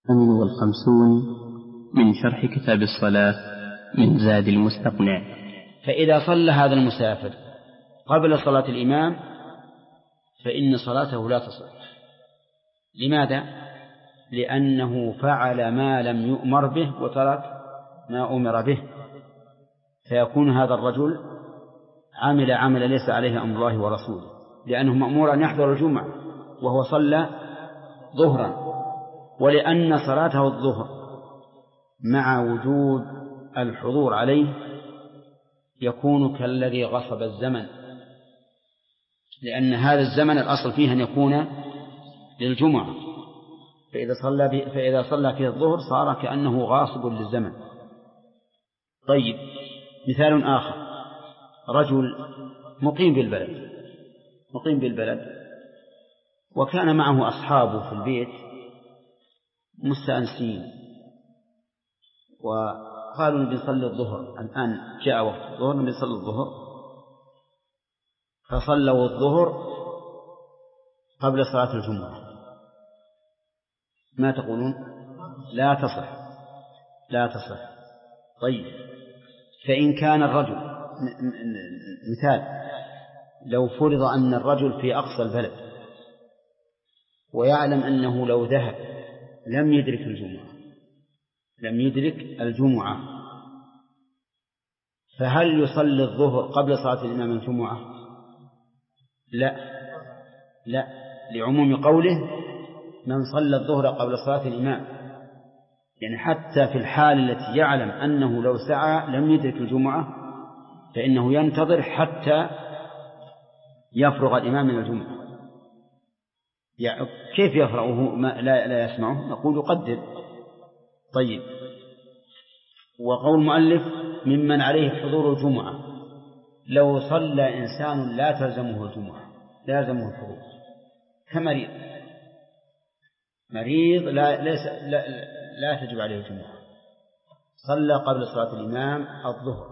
58 من شرح كتاب الصلاة من زاد المستقنع. فإذا صلى هذا المسافر قبل صلاة الإمام فإن صلاته لا تصح. لماذا؟ لأنه فعل ما لم يؤمر به وترك ما أمر به، فيكون هذا الرجل عمل عمل ليس عليه أمر الله ورسوله، لأنه مأمور أن يحضر الجمعة وهو صلى ظهرا، ولأن صلاته الظهر مع وجود الحضور عليه يكون كالذي غصب الزمن، لأن هذا الزمن الأصل فيه أن يكون للجمعة، فإذا صلى فيه الظهر صار كأنه غاصب للزمن. طيب، مثال آخر: رجل مقيم بالبلد وكان معه أصحابه في البيت مستأنسين، وقالوا بنصلي الظهر الآن، جاء وقت الظهر بنصلي الظهر، فصلوا الظهر قبل صلاة الجمعة. ما تقولون؟ لا تصح. طيب، فإن كان الرجل، مثال، لو فرض أن الرجل في أقصى البلد ويعلم أنه لو ذهب لم يدرك الجمعة، فهل يصلي الظهر قبل صلاة الإمام الجمعة؟ لا، لعموم قوله من صلى الظهر قبل صلاة الإمام، يعني حتى في الحال التي يعلم أنه لو سعى لم يدرك الجمعة فإنه ينتظر حتى يفرغ الإمام من الجمعة. يعني كيف يفرغه لا يسمعه؟ نقول يقدر. طيب، وقول المؤلف ممن عليه حضور الجمعة، لو صلى إنسان لا تلزمه الجمعة، لا يلزمه الحضور، كمريض لا تجب عليه الجمعة، صلى قبل صلاة الإمام الظهر،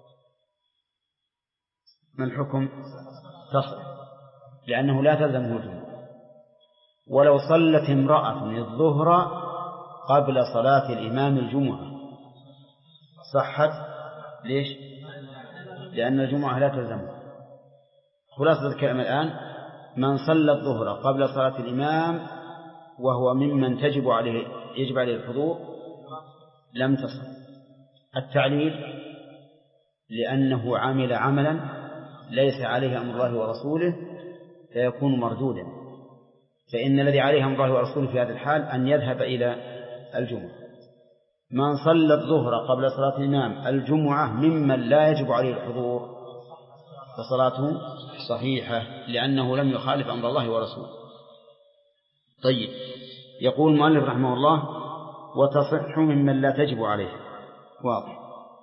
ما الحكم؟ تصح، لأنه لا تلزمه الجمعة. ولو صلت امرأة الظهر قبل صلاة الإمام الجمعة صحت. ليش؟ لأن الجمعة لا تلزمه. خلاصة الكلام الآن: من صلى الظهر قبل صلاة الإمام وهو ممن يجب عليه الحضور لم تصح. التعليل: لأنه عمل عملا ليس عليه أمر الله ورسوله فيكون مردودا، فإن الذي عليه أمر الله ورسوله في هذا الحال أن يذهب إلى الجمعة. من صلى الظهر قبل صلاة الإمام الجمعة ممن لا يجب عليه الحضور فصلاته صحيحة، لأنه لم يخالف أمر الله ورسوله. طيب، يقول المؤلف رحمه الله: وتصح ممن لا تجب عليه. واضح.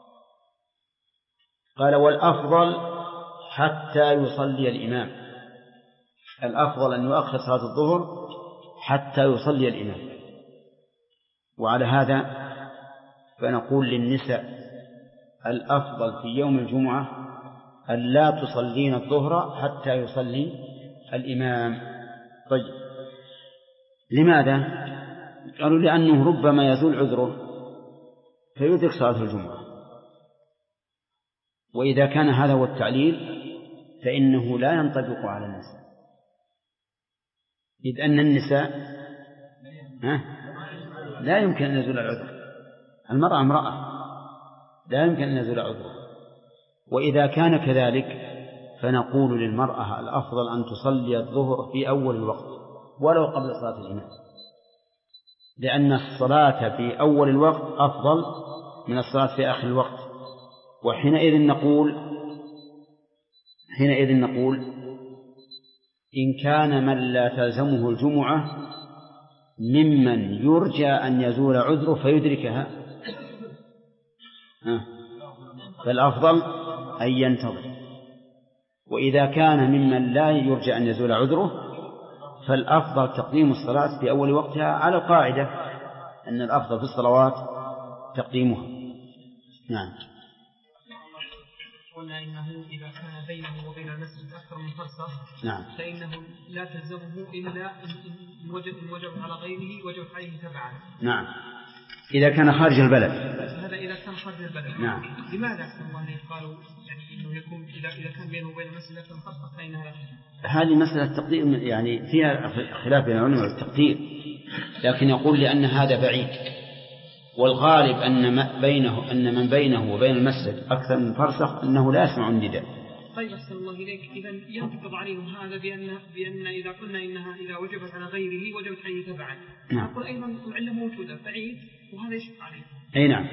قال: والأفضل حتى يصلي الإمام، الأفضل أن يؤخر صلاة الظهر حتى يصلي الإمام. وعلى هذا فنقول للنساء: الأفضل في يوم الجمعة أن لا تصلين الظهر حتى يصلي الإمام. طيب، لماذا؟ قالوا: لأنه ربما يزول عذره فيدرك صلاة الجمعة، وإذا كان هذا هو التعليل فإنه لا ينطبق على النساء، إذ أن النساء لا يمكن أن يزول العذر، المرأة امرأة لا يمكن أن يزول عذره. وإذا كان كذلك فنقول للمرأة: الأفضل أن تصلي الظهر في أول الوقت ولو قبل صلاة الإمام، لأن الصلاة في أول الوقت أفضل من الصلاة في آخر الوقت. وحينئذ نقول إن كان من لا تلزمه الجمعة ممن يرجى أن يزول عذره فيدركها فالأفضل أن ينتظر. وإذا كان ممن لا يرجى أن يزول عذره فالأفضل تقديم الصلاة في أول وقتها، على القاعدة أن الأفضل في الصلوات تقديمها. نعم. قلنا إنه إذا كان بينه وبين المسجد أكثر من فرسخ نعم. فإنه لا تلزمه إلا إن وجب على غيره وجب عليه تبعا. نعم، إذا كان خارج البلد. هذا إذا كان خارج البلد. نعم. لماذا أحسن الله قالوا يعني إنه يكون إذا كان بينه وبين المسجد أكثر من فرسخ فإنها لا تجزم؟ هذه مسألة تقدير، يعني فيها خلاف بين العلماء والتقدير، لكن يقول لأن هذا بعيد، والغالب أن من بينه وبين المسجد أكثر من فرسخ أنه لا يسمع النداء. طيب أحسن الله إليك، إذا ينتقض عليهم هذا بأن إذا قلنا إنها إذا وجبت على غيره وجبت عليه تبعا. نعم. نقول أيضا العلة موجودة بعيد وهذا يشق عليه. أي نعم،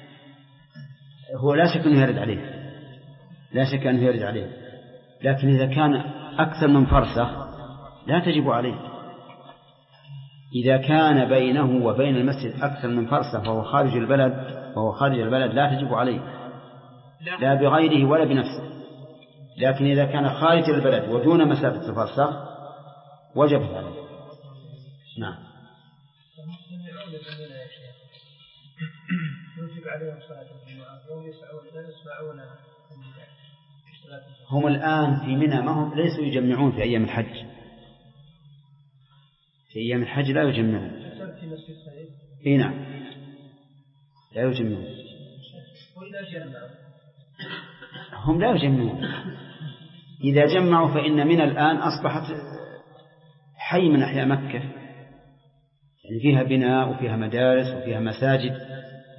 هو لا شك أنه يرد عليه، لا شك أنه يرد عليه، لكن إذا كان أكثر من فرسخ لا تجب عليه. إذا كان بينه وبين المسجد أكثر من فرسخ وهو خارج البلد لا تجب عليه، لا بغيره ولا بنفسه. لكن إذا كان خارج البلد ودون مسافة الفرسخ وجبت عليه. نعم. هم الآن في منى ما هم ليسوا يجمعون في أيام الحج. في أيام الحج لا يجمعون. إيه نعم، لا يجمعون. هم لا يجمعون. إذا جمعوا فإن منى الآن أصبحت حي من أحياء مكة، يعني فيها بناء وفيها مدارس وفيها مساجد.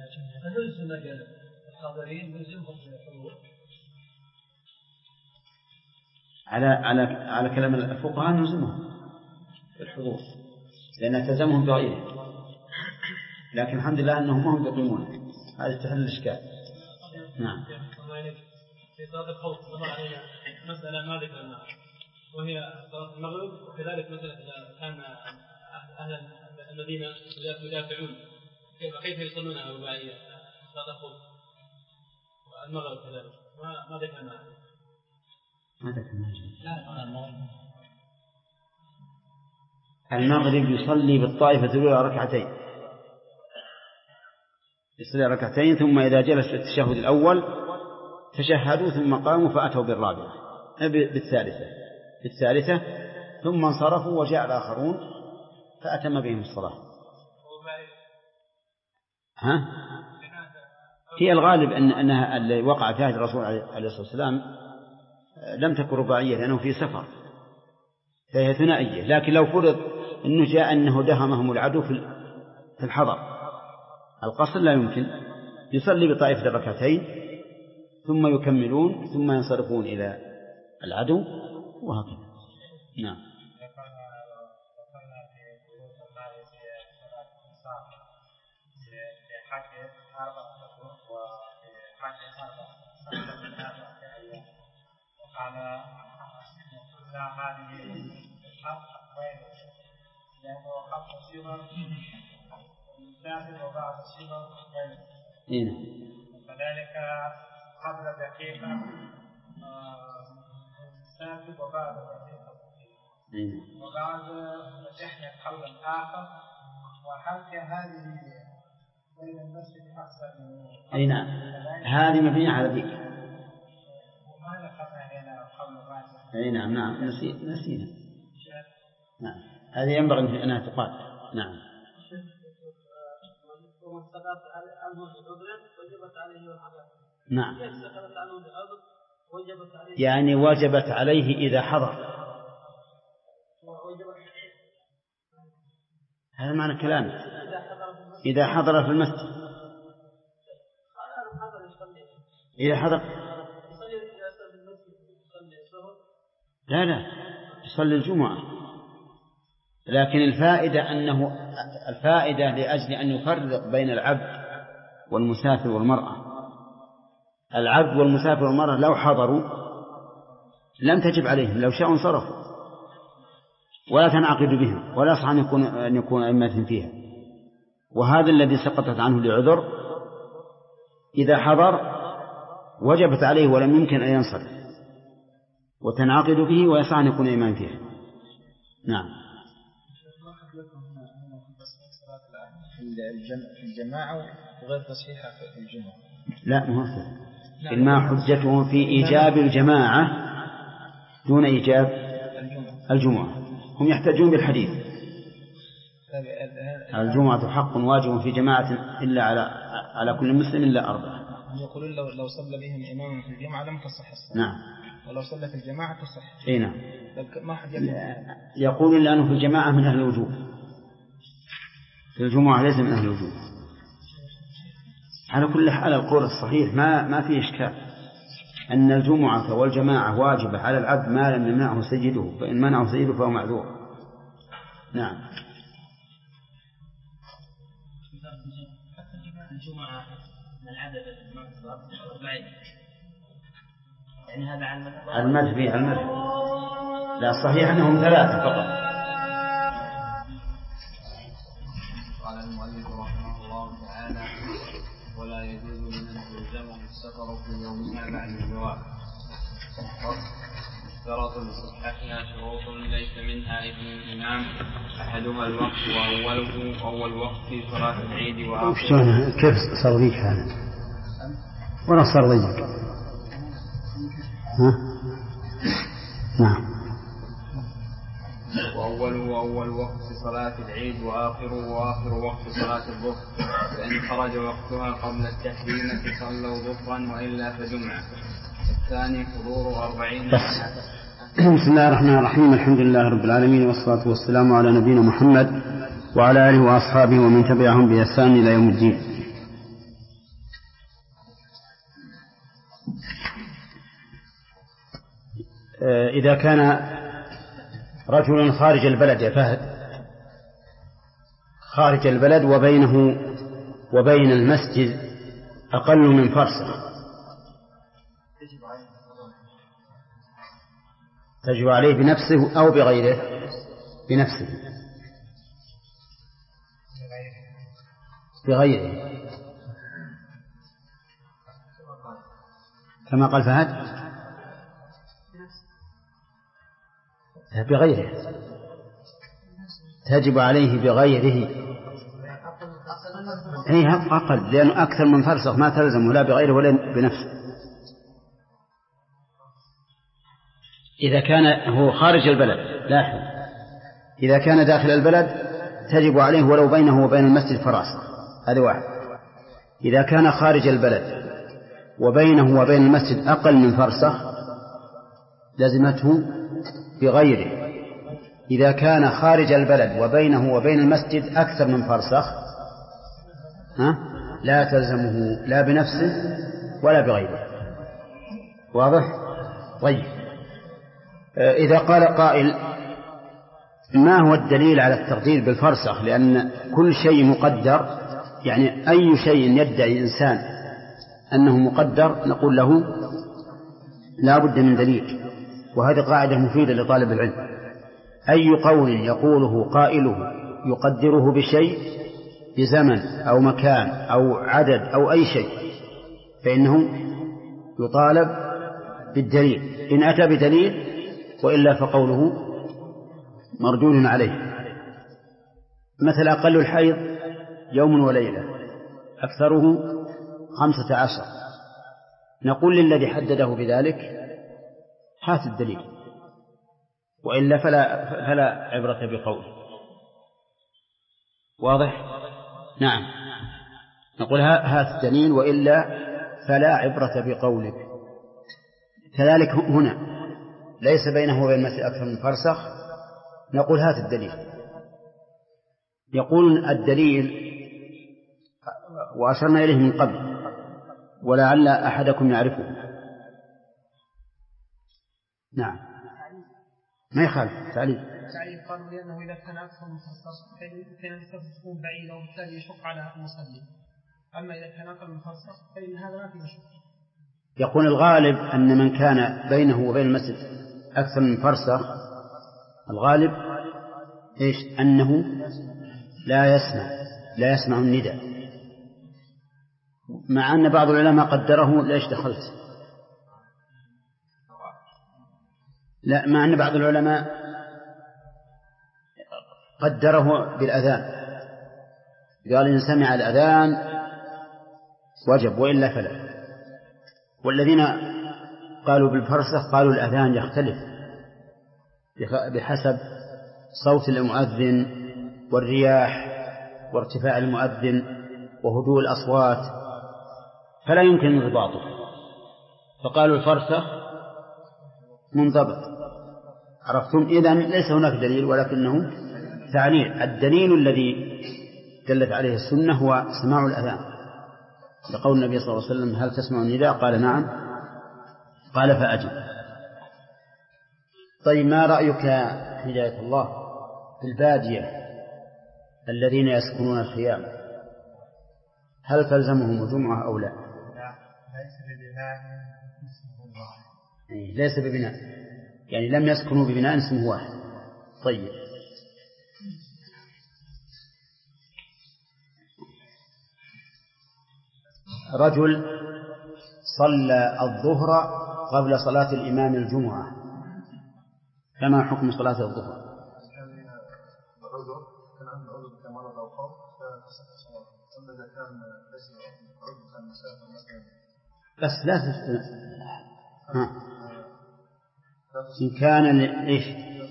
على كلام الفقهاء نلزمهم الحضور لأن تلزمهم بغيره، لكن الحمد لله أنهم هم يقيمون. هذا تحل الإشكال. نعم. في صلاة الخوف مر علينا مسألة ما ذكرناها وهي صلاة المغرب، وكذلك مسألة إذا كان أهل المدينة يدافعون كيف يصلونها رباعية صلاة الخوف والمغرب كذلك ما ذكرناها. المغرب يصلي بالطائفة الأولى ركعتين، يصلي ركعتين ثم إذا جلس في التشهد الأول تشهدوا ثم قاموا فأتوا بالثالثة ثم انصرفوا وجاء الآخرون فأتم بهم الصلاة. هي الغالب أنها اللي وقع فيها الرسول عليه الصلاة والسلام لم تكن رباعية لأنه في سفر، فهي ثنائية. لكن لو فرض أنه جاء أنه دهمهم العدو في الحضر القصر لا يمكن، يصلي بطائفة الركعتين ثم يكملون ثم ينصرفون إلى العدو وهكذا. نعم. فذلك قبل دقيقة ساكت وبعد دقيقة وبعد رجحنا قولا آخر. وهل هذه بين المسجد أحسن؟ أي نعم، هذه مبنية على ذيك. وما ذكرنا هنا قول الراجح. أي نعم نسينا. نعم، هذه ينبغي أنها تقال. نعم. نعم، يعني وجبت عليه إذا حضر. هذا معنى كلامه، إذا حضر في المسجد. إذا حضر لا يصلي الجمعة، لكن الفائدة لأجل أن يفرق بين العبد والمسافر والمرأة. العبد والمسافر والمرأة لو حضروا لم تجب عليهم، لو شاءوا انصرفوا ولا تنعقد بهم ولا يصح أن يكون أئمة فيها. وهذا الذي سقطت عنه لعذر إذا حضر وجبت عليه ولم يمكن أن ينصرف وتنعقد به ويصح أن يكون إمام فيها. نعم. في الجماعة وغير تصحيحها في الجمعة. لا مهفل ما حجته في إيجاب الجماعة دون إيجاب الجمعة. هم يحتاجون بالحديث الجمعة حق واجب في جماعة إلا على كل مسلم إلا 4. يقولون لو صلى بهم إمام في الجماعة لم تصح الصلاة. نعم. ولو صلى في الجماعة تصح. إيه نعم. ما حد يقولون لأنه في الجماعة من أهل الوجوب، في الجمعة ليس من أهل الوجوب. على كل حال القول الصحيح ما فيه إشكال أن الجمعة والجماعة واجبة على العبد ما لم يمنعه سيده، فإن منعه سيده فهو معذور. نعم. الجمعة من العدد الأربعين يعني هذا على المد فيه المد. لا صحيح أنهم 3 فقط. قال المؤلف رحمه الله تعالى: ولا يجوز لمن تلزمه السفر في يومها بعد الزواج. اشترط لصحتها شروط ليس منها إذن الإمام، أحدها الوقت وأوله أول وقت في صلاة العيد وآخره. كيف صار ذيك هذا؟ ولا صار ضيق؟ نعم. وأوله أول وقت في صلاة العيد وآخر وقت صلاة الظهر، فإن خرج وقتها قبل التحريمة صلوا ظهرا وإلا فجمعة. الثاني حضور 40. بسم الله الرحمن الرحيم. الحمد لله رب العالمين، والصلاة والسلام على نبينا محمد وعلى آله وأصحابه ومن تبعهم بإحسان إلى يوم الدين. إذا كان رجل خارج البلد يا فهد، خارج البلد وبينه وبين المسجد أقل من فرسخ، تجب عليه بنفسه أو بغيره؟ بنفسه. بغيره كما قال فهد. بغيره تجب عليه بغيره. أي أقل، لأنه أكثر من فرسخ ما تلزم ولا بغيره ولا بنفسه. إذا كان هو خارج البلد، لاحظ، إذا كان داخل البلد تجب عليه ولو بينه وبين المسجد فراسخ، هذا واحد. إذا كان خارج البلد وبينه وبين المسجد أقل من فرسخ لازمته بغيره. إذا كان خارج البلد وبينه وبين المسجد أكثر من فرسخ لا تلزمه لا بنفسه ولا بغيره. واضح؟ طيب، إذا قال قائل: ما هو الدليل على التقدير بالفرسخ؟ لأن كل شيء مقدر، يعني أي شيء يدعي إنسان أنه مقدر نقول له لا بد من دليل. وهذه قاعدة مفيدة لطالب العلم. أي قول يقوله قائله يقدره بشيء، بزمن أو مكان أو عدد أو أي شيء، فإنه يطالب بالدليل. إن أتى بدليل وإلا فقوله مردود عليه. مثل أقل الحيض يوم وليلة، أكثره 15. نقول للذي حدده بذلك: هات الدليل، وإلا فلا عبرة بقوله. واضح؟ نعم، نقول هات الدليل وإلا فلا عبرة بقولك. كذلك هنا ليس بينه وبين المسجد أكثر من فرسخ، نقول هات الدليل. يقول الدليل، وأشرنا إليه من قبل ولعل أحدكم يعرفه. نعم، ما يخالف تعليل. قالوا لأنه إذا كان أكثر من فرسخ فإن المسافة تكون بعيدة وبالتالي يشق على المصلي، أما إذا كان أقل من فرسخ فإن هذا ما فيه مشكلة. يقول الغالب أن من كان بينه وبين المسجد أكثر من فرسخ، الغالب إيش؟ أنه لا يسمع النداء، مع أن بعض العلماء قدره. ليش دخلت؟ لا، مع أن بعض العلماء قدره بالأذان، قال إن سمع الأذان وجب وإلا فلا. والذين قالوا بالفرسخ قالوا الأذان يختلف بحسب صوت المؤذن والرياح وارتفاع المؤذن وهدوء الأصوات، فلا يمكن انضباطه، فقالوا الفرسخ منضبط. عرفتم؟ إذن ليس هناك دليل ولكنه تعليل. الدليل الذي دلت عليه السنة هو سماع الأذان، لقول النبي صلى الله عليه وسلم: هل تسمع النداء؟ قال: نعم. قال: فأجب. طيب، ما رأيك هداية الله في البادية الذين يسكنون الخيام؟ هل تلزمهم الجمعة أو لا؟ ليس ببناء، يعني لم يسكنوا ببناء اسمه واحد. طيب، رجل صلى الظهر قبل صلاة الإمام الجمعة، فما حكم صلاة الظهر؟ بس لا إن كان إيش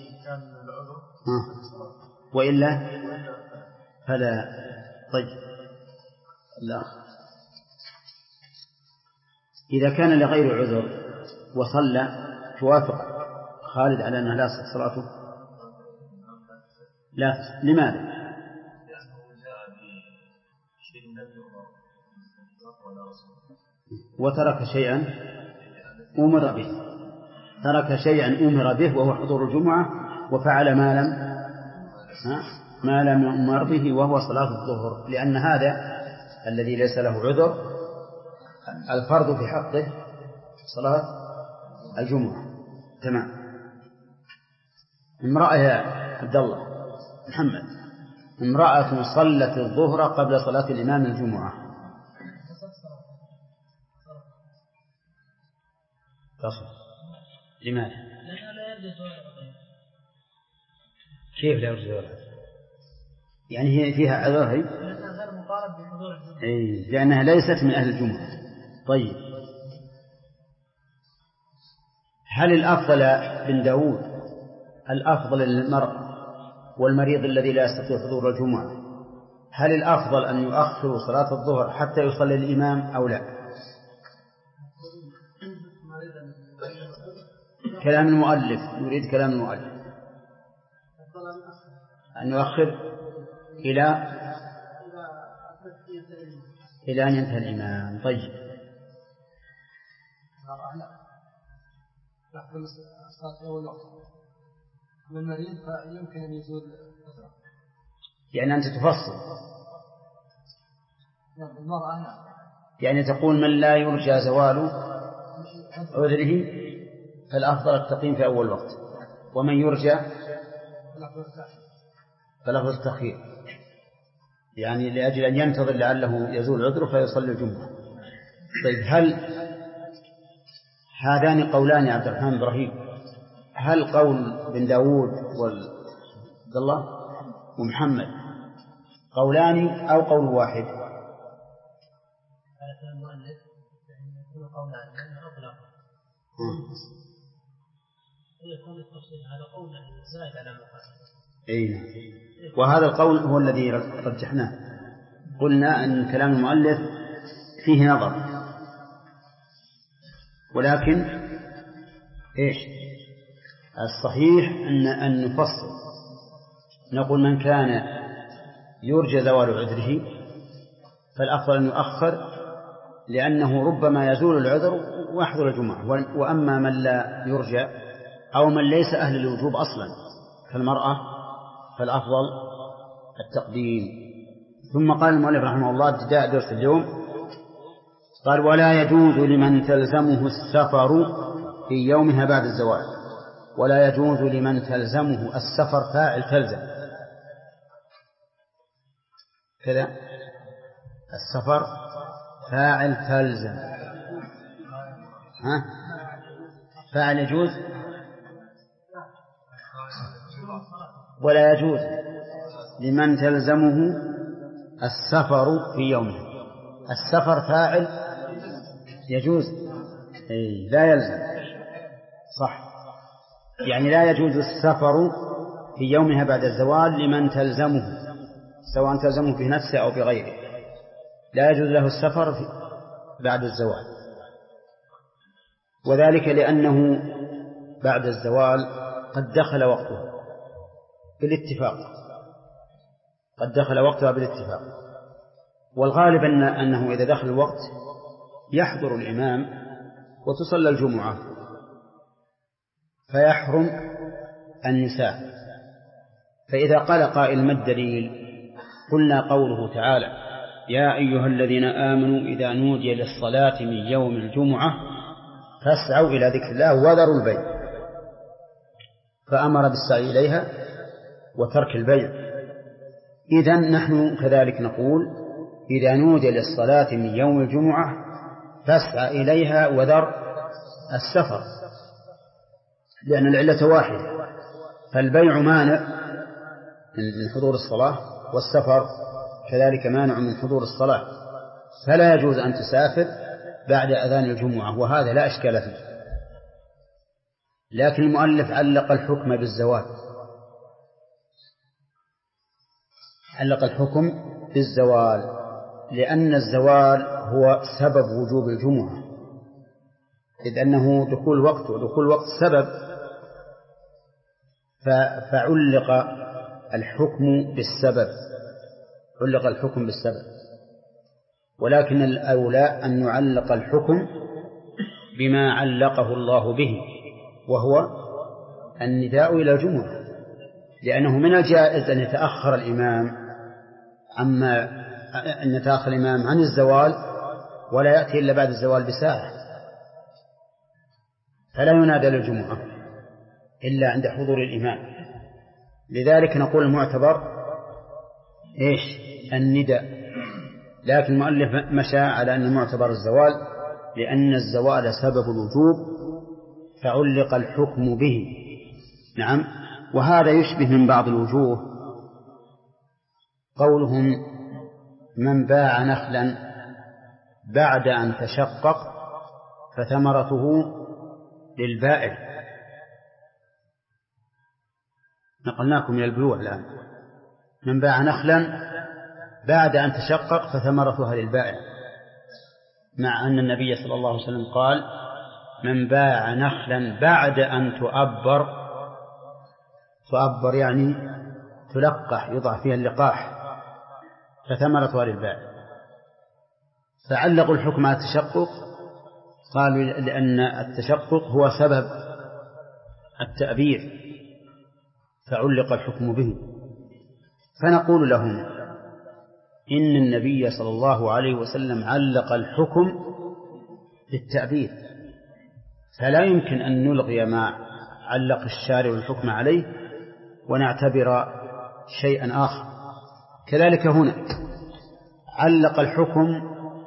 وإلا فلا. طيب، لا، إذا كان لغير عذر وصلى توافق خالد على أنها لا تصح صلاته؟ لا. لماذا؟ وترك شيئا أمر به، ترك شيئا أمر به وهو حضور الجمعة، وفعل ما لم يؤمر به وهو صلاة الظهر، لأن هذا الذي ليس له عذر الفرض في حقه صلاة الجمعة. تمام. امرأة يا عبد الله محمد، امرأة صلت الظهر قبل صلاة الإمام الجمعة تصل. لماذا؟ كيف لا يرجى ولا؟ يعني هي فيها عذر، هي غير مطالب بحضور الجمعة، لأنها ليست من أهل الجمعة. طيب، هل الأفضل بن داود، الأفضل للمرء والمريض الذي لا يستطيع حضور الجمعة، هل الأفضل أن يؤخر صلاة الظهر حتى يصلي الإمام أو لا؟ كلام المؤلف، يريد كلام المؤلف أن يؤخر إلى أن ينتهي الإمام. طيب، المريض فيمكن أن يزول، يعني أنت تفصل، يعني تقول من لا يرجى زوال عذره فالأفضل التقييم في أول وقت، ومن يرجى فله التخيير، يعني لأجل أن ينتظر لعله يزول عذره فيصلي الجمعة. طيب، هل هذان قولان يا عبد الرحمن إبراهيم، هل قول بن داود وعبد الله ومحمد قولان أو قول واحد؟ وهذا القول هو الذي رجحناه، قلنا أن كلام المؤلف فيه نظر، ولكن إيش الصحيح أن نفصل، نقول من كان يرجى زوال عذره فالأفضل أن يؤخر، لأنه ربما يزول العذر ويحضر الجمعة. وأما من لا يرجى أو من ليس أهل الوجوب أصلا كالمرأة فالأفضل التقديم. ثم قال المؤلف رحمه الله ابتداء درس اليوم، قال: ولا يجوز لمن تلزمه السفر في يومها بعد الزوال. ولا يجوز لمن تلزمه السفر، فاعل تلزم كذا، السفر فاعل تلزم، فاعل يجوز. ولا يجوز لمن تلزمه السفر في يومه، السفر فاعل يجوز، لا يلزم، صح، يعني لا يجوز السفر في يومها بعد الزوال لمن تلزمه، سواء تلزمه في نفسه أو بغيره، لا يجوز له السفر بعد الزوال، وذلك لأنه بعد الزوال قد دخل وقته بالاتفاق، قد دخل وقتها بالاتفاق، والغالب أنه إذا دخل الوقت يحضر الإمام وتصلى الجمعة فيحرم النساء. فإذا قال قائل ما الدليل؟ قلنا قوله تعالى يا أيها الذين آمنوا إذا نودي للصلاة من يوم الجمعة فاسعوا إلى ذكر الله وذروا البيع، فأمر بالسعي إليها وترك البيع. إذن نحن كذلك نقول إذا نودي للصلاة من يوم الجمعة فاسعى إليها وذر السفر، لأن العلة واحدة، فالبيع مانع من حضور الصلاة والسفر كذلك مانع من حضور الصلاة، فلا يجوز أن تسافر بعد أذان الجمعة، وهذا لا إشكال فيه. لكن المؤلف علق الحكم بالزوال، علق الحكم بالزوال لأن الزوال هو سبب وجوب الجمعة، إذ أنه دخول وقت، ودخول وقت سبب، فعلق الحكم بالسبب، علق الحكم بالسبب. ولكن الأولى أن نعلق الحكم بما علقه الله به، وهو النداء إلى الجمعة، لأنه من الجائز أن يتأخر الإمام عن الزوال ولا يأتي إلا بعد الزوال بساعة، فلا ينادى للجمعة إلا عند حضور الإمام. لذلك نقول المعتبر النداء، لكن المؤلف مشى على أن المعتبر الزوال، لأن الزوال سبب الوجوب فعلق الحكم به. نعم، وهذا يشبه من بعض الوجوه قولهم من باع نخلا بعد أن تشقق فثمرته للبائع. نقلناكم من البيوع الآن. من باع نخلا بعد أن تشقق فثمرتها للبائع، مع أن النبي صلى الله عليه وسلم قال من باع نخلا بعد أن تؤبر يعني تلقح، يضع فيها اللقاح، فثمرتها للبائع. فعلقوا الحكم على التشقق، قالوا لأن التشقق هو سبب التأبير فعلق الحكم به. فنقول لهم إن النبي صلى الله عليه وسلم علق الحكم بالتأبير، فلا يمكن أن نلغي ما علق الشارع الحكم عليه ونعتبر شيئا آخر. كذلك هنا علق الحكم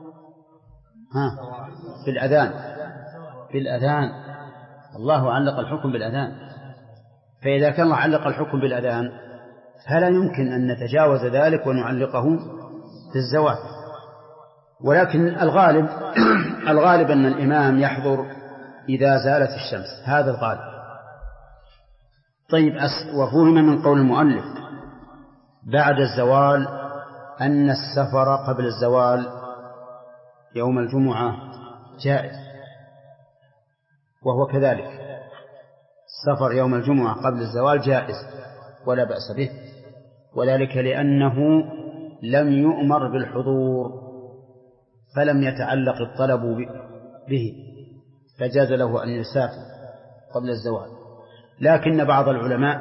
بالأذان، الله علق الحكم بالأذان، فإذا كان الله علق الحكم بالأذان فلا يمكن أن نتجاوز ذلك ونعلقه بالزواج. ولكن الغالب أن الإمام يحضر إذا زالت الشمس، هذا الغالب. طيب، وفهم من قول المؤلف بعد الزوال أن السفر قبل الزوال يوم الجمعة جائز، وهو كذلك، السفر يوم الجمعة قبل الزوال جائز ولا بأس به، وذلك لأنه لم يؤمر بالحضور فلم يتعلق الطلب به، فجاز له أن يسافر قبل الزوال. لكن بعض العلماء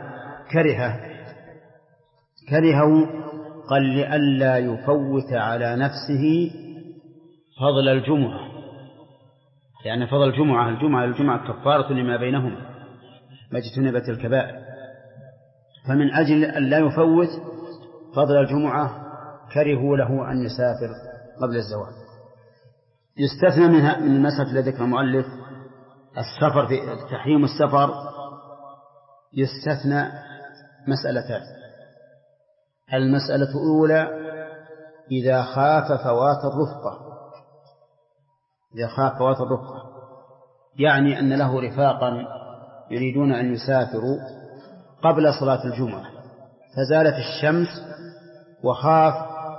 كرهوا قال لئلا يفوت على نفسه فضل الجمعة، لأن فضل الجمعة كفارة لما بينهما ما اجتنبت الكبائر، فمن أجل أن لا يفوت فضل الجمعة كرهوا له أن يسافر قبل الزوال. يستثنى من المسألة التي ذكر المؤلف السفر، في تحريم السفر يستثنى مسألتان. المسألة الأولى إذا خاف فوات الرفقة، يعني أن له رفاقا يريدون أن يسافروا قبل صلاة الجمعة، فزالت الشمس وخاف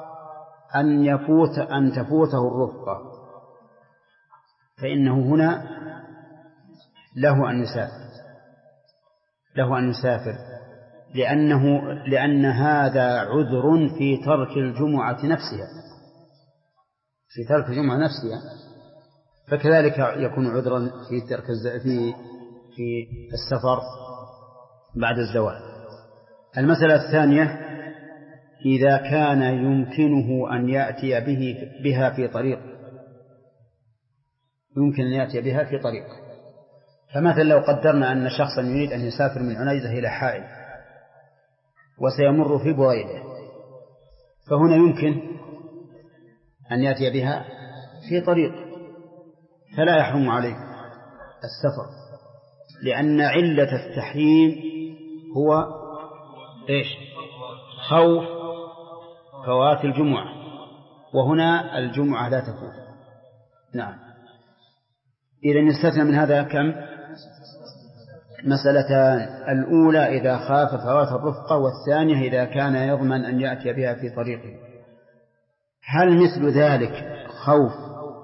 أن تفوته الرفقة، فإنه هنا له أن يسافر لأن هذا عذر في ترك الجمعة نفسها، فكذلك يكون عذرا في السفر بعد الزوال. المسألة الثانية: إذا كان يمكنه أن يأتي بها في طريق، يمكن أن يأتي بها في طريق. فمثلا لو قدرنا أن شخصا يريد أن يسافر من عنيزة إلى حائل وسيمر في بريدة، فهنا يمكن أن يأتي بها في طريق، فلا يحرم عليه السفر، لأن علة التحريم هو خوف فوات الجمعة، وهنا الجمعة لا تفوت. نعم. إذن يستثنى من هذا كم؟ مسألتان: الأولى إذا خاف فوات الرفقة، والثانية إذا كان يضمن أن يأتي بها في طريقه. هل مثل ذلك خوف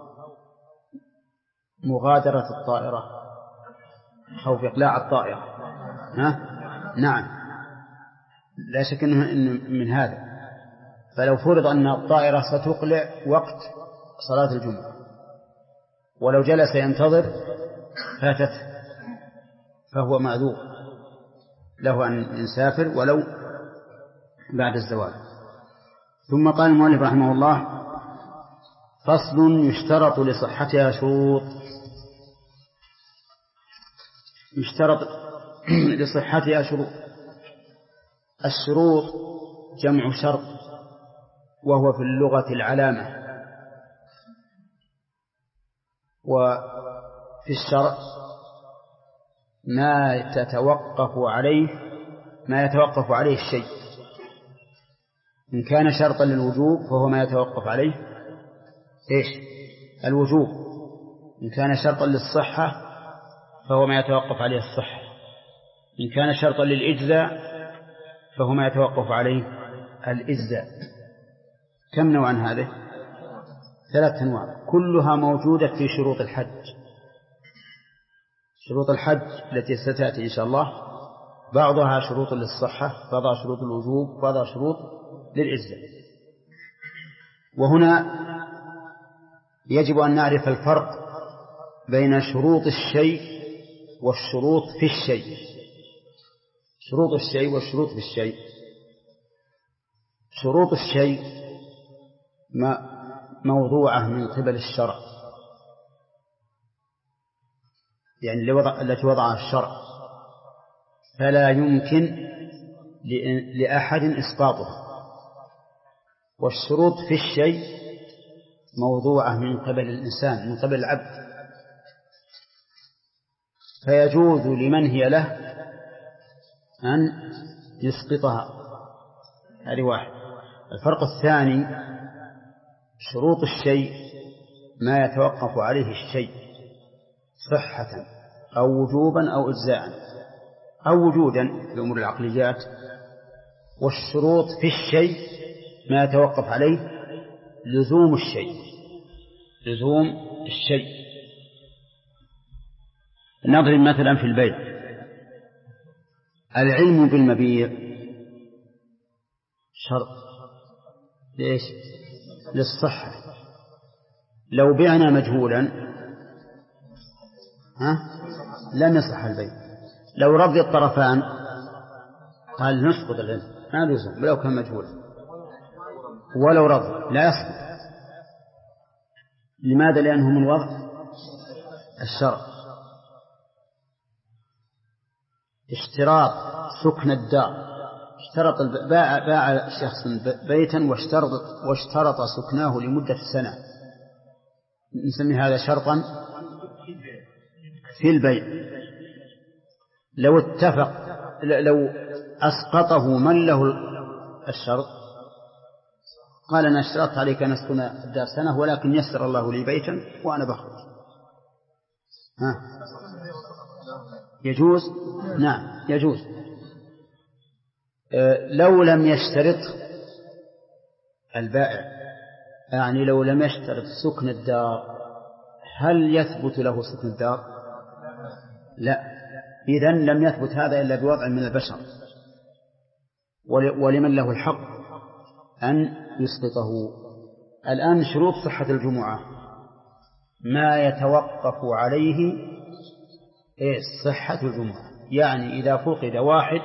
مغادرة الطائرة، خوف إقلاع الطائرة؟ نعم، لا شك أنه من هذا. فلو فرض أن الطائرة ستقلع وقت صلاة الجمعة ولو جلس ينتظر فاتت، فهو معذور، له أن يسافر ولو بعد الزوال. ثم قال المؤلف رحمه الله: فصل: يشترط لصحتها شروط. يشترط لصحتها شروط. الشروط جمع شرط، وهو في اللغة العلامة، وفي الشرع ما يتوقف عليه الشيء. إن كان شرطا للوجوب فهو ما يتوقف عليه الوجوب. إن كان شرطا للصحة فهو ما يتوقف عليه الصحة. إن كان شرطا للإجزاء فهو ما يتوقف عليه الإجزاء. كم نوعا هذه؟ 3 أنواع، كلها موجودة في شروط الحج. شروط الحج التي ستأتي إن شاء الله بعضها شروط للصحة، بعضها شروط الوجوب، بعضها شروط للإجزاء. وهنا يجب أن نعرف الفرق بين شروط الشيء والشروط في الشيء. شروط الشيء والشروط في الشيء. شروط الشيء موضوعة من قبل الشرع، يعني التي وضعها الشرع، فلا يمكن لأحد إسقاطها. والشروط في الشيء موضوعة من قبل الإنسان، من قبل العبد، فيجوز لمن هي له أن يسقطها. هذه واحد. الفرق الثاني: شروط الشيء ما يتوقف عليه الشيء صحة أو وجوبا أو إجزاء أو وجودا في الأمور العقليات. والشروط في الشيء ما يتوقف عليه لزوم الشيء. نضرب مثلا في البيع: العلم بالمبيع شرط ليش؟ للصحة. لو بعنا مجهولا لم يصح البيع. لو رضي الطرفان قال نسقط العلم، ما لزم ولو كان مجهولا. ولو رضي لا يسقط. لماذا؟ لأنه من وضع الشرع. اشتراط سكن الدار، باع شخص بيتا واشترط سكناه لمدة سنة، نسمي هذا شرطا في البيع. لو أسقطه من له الشرط قال أنا اشترطت عليك أن أسكن الدار سنة ولكن يسر الله لي بيتا وأنا بخرج، يجوز؟ نعم يجوز. لو لم يشترط البائع، يعني لو لم يشترط سكن الدار، هل يثبت له سكن الدار؟ لا، إذن لم يثبت هذا إلا بوضع من البشر، ولمن له الحق أن يسقطه. الآن شروط صحة الجمعة ما يتوقف عليه صحة الجمعة، يعني إذا فقد واحد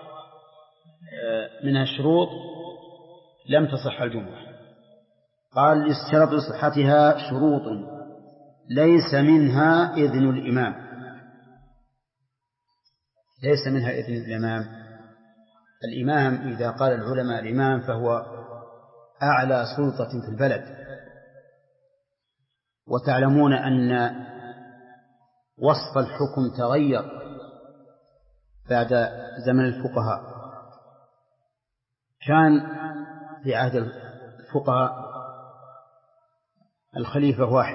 من الشروط لم تصح الجمعة. قال يشترط لصحتها شروط ليس منها إذن الإمام. ليس منها إذن الإمام. الإمام إذا قال العلماء الإمام فهو أعلى سلطة في البلد، وتعلمون أن وصف الحكم تغير بعد زمن الفقهاء. كان في عهد الفقهاء الخليفة واحد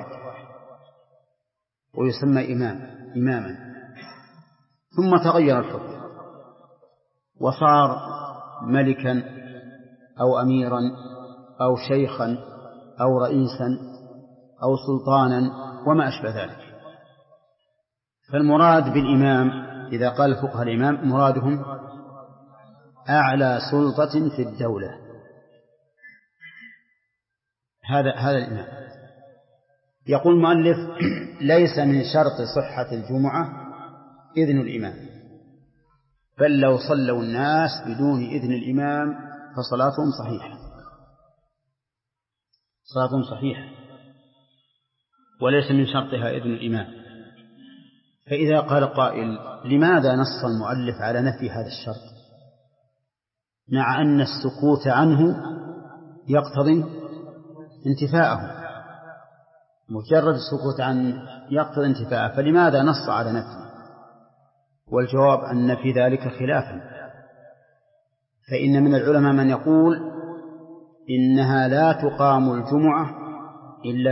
ويسمى إماما، ثم تغير الحكم وصار ملكا أو أميرا أو شيخا أو رئيسا أو سلطانا وما أشبه ذلك. فالمراد بالإمام إذا قال الفقهاء الإمام مرادهم أعلى سلطة في الدولة، هذا الإمام. يقول المؤلف ليس من شرط صحة الجمعة إذن الإمام، بل لو صلوا الناس بدون إذن الإمام فصلاتهم صحيحة، صلاتهم صحيحة، وليس من شرطها إذن الإمام. فإذا قال قائل لماذا نص المؤلف على نفي هذا الشرط مع أن السكوت عنه يقتضي انتفاءه؟ مجرد السكوت عنه يقتضي انتفاءه، فلماذا نص على نفيه؟ والجواب أن في ذلك خلافا، فإن من العلماء من يقول إنها لا تقام الجمعة إلا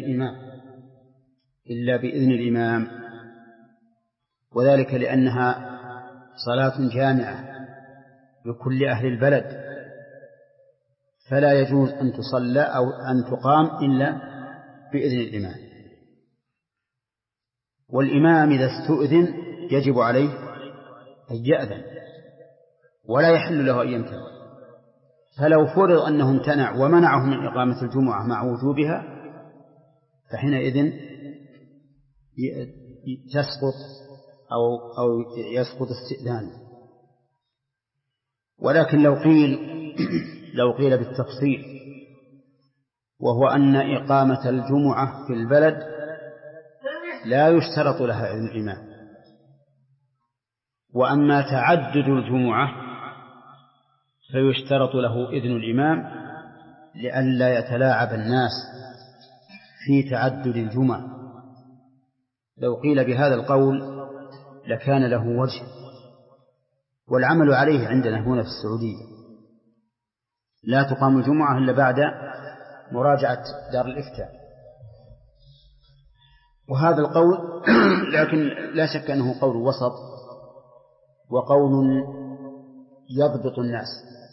بإذن الإمام، وذلك لأنها صلاة جامعة لكل أهل البلد، فلا يجوز أن تصلى أو أن تقام إلا بإذن الإمام. والإمام إذا استؤذن يجب عليه أن يأذن ولا يحل له أن يمتنع، فلو فرض أنه امتنع ومنعه من إقامة الجمعة مع وجوبها فحينئذ تسقط أو يسقط استئذانه. ولكن لو قيل بالتفصيل، وهو أن إقامة الجمعة في البلد لا يشترط لها إذن الإمام، وأما تعدد الجمعة فيشترط له إذن الإمام لئلا يتلاعب الناس في تعدد الجمعة. لو قيل بهذا القول لكان له وجه، والعمل عليه عندنا هنا في السعودية لا تقام الجمعة إلا بعد مراجعة دار الإفتاء، وهذا القول لكن لا شك أنه قول وسط وقول يضبط الناس،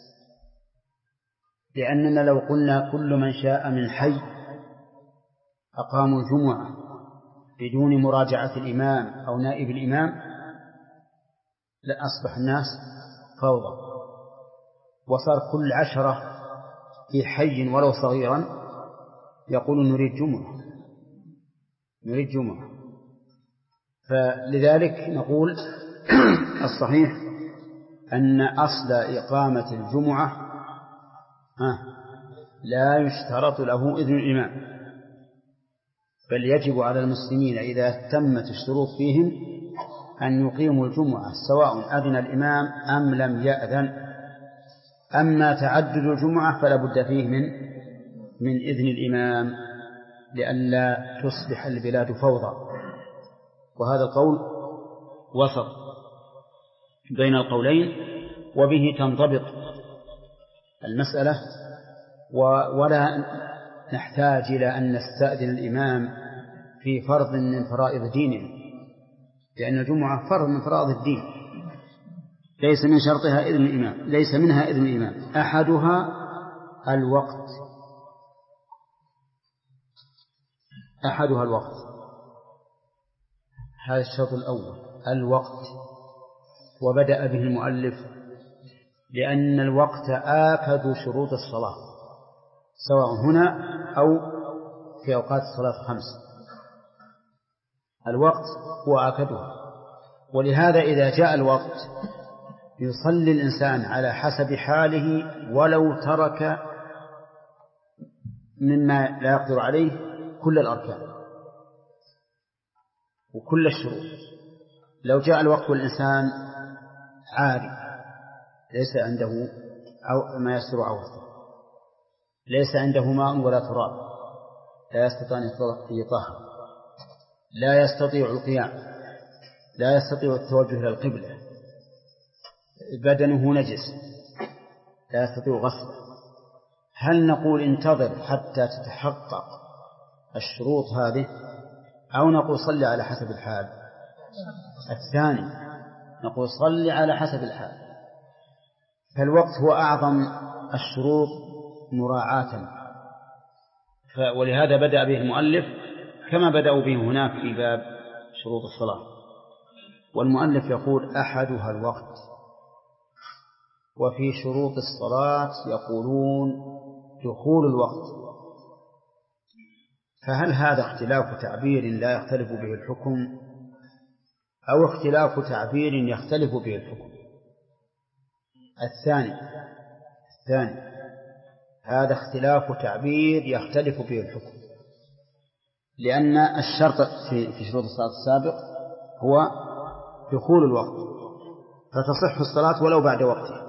لأننا لو قلنا كل من شاء من حي أقاموا الجمعة بدون مراجعة الإمام أو نائب الإمام لأصبح الناس فوضى، وصار كل 10 في حي ولو صغيرا يقول نريد جمعة. فلذلك نقول الصحيح أن أصل إقامة الجمعة لا يشترط له إذن الإمام، بل يجب على المسلمين إذا تمت الشروط فيهم أن يقيموا الجمعة سواء أذن الإمام أم لم يأذن. أما تعدد الجمعة فلا بد فيه من إذن الإمام لئلا تصبح البلاد فوضى، وهذا القول وسط بين القولين، وبه تنضبط المسألة، ولا نحتاج إلى أن نستأذن الإمام في فرض من فرائض دينه، لأن الجمعة فرض من فرائض الدين، ليس من شرطها إذن الإمام، ليس منها إذن الإمام. أحدها الوقت، أحدها الوقت، هذا الشرط الأول الوقت. وبدأ به المؤلف لأن الوقت آكد شروط الصلاة، سواء هنا أو في أوقات الصلاة الخمس، الوقت هو آكدها. ولهذا إذا جاء الوقت يصلي الإنسان على حسب حاله ولو ترك مما لا يقدر عليه كل الأركان وكل الشروط. لو جاء الوقت والإنسان عاري ليس عنده ما يستر عورته، ليس عنده ماء ولا تراب، لا يستطيع أن يطهر، لا يستطيع القيام، لا يستطيع التوجه إلى القبلة، بدنه نجس لا يستطيع غسله، هل نقول انتظر حتى تتحقق الشروط هذه أو نقول صلي على حسب الحال؟ الثاني، نقول صلي على حسب الحال. فالوقت هو أعظم الشروط مراعاة، ولهذا بدأ به المؤلف كما بدأوا به هناك في باب شروط الصلاة. والمؤلف يقول أحدها الوقت. وفي شروط الصلاة يقولون دخول الوقت. فهل هذا اختلاف تعبير لا يختلف به الحكم أو اختلاف تعبير يختلف به الحكم؟ الثاني هذا اختلاف تعبير يختلف به الحكم، لأن الشرط في شروط الصلاة السابق هو دخول الوقت فتصح الصلاة ولو بعد وقتها.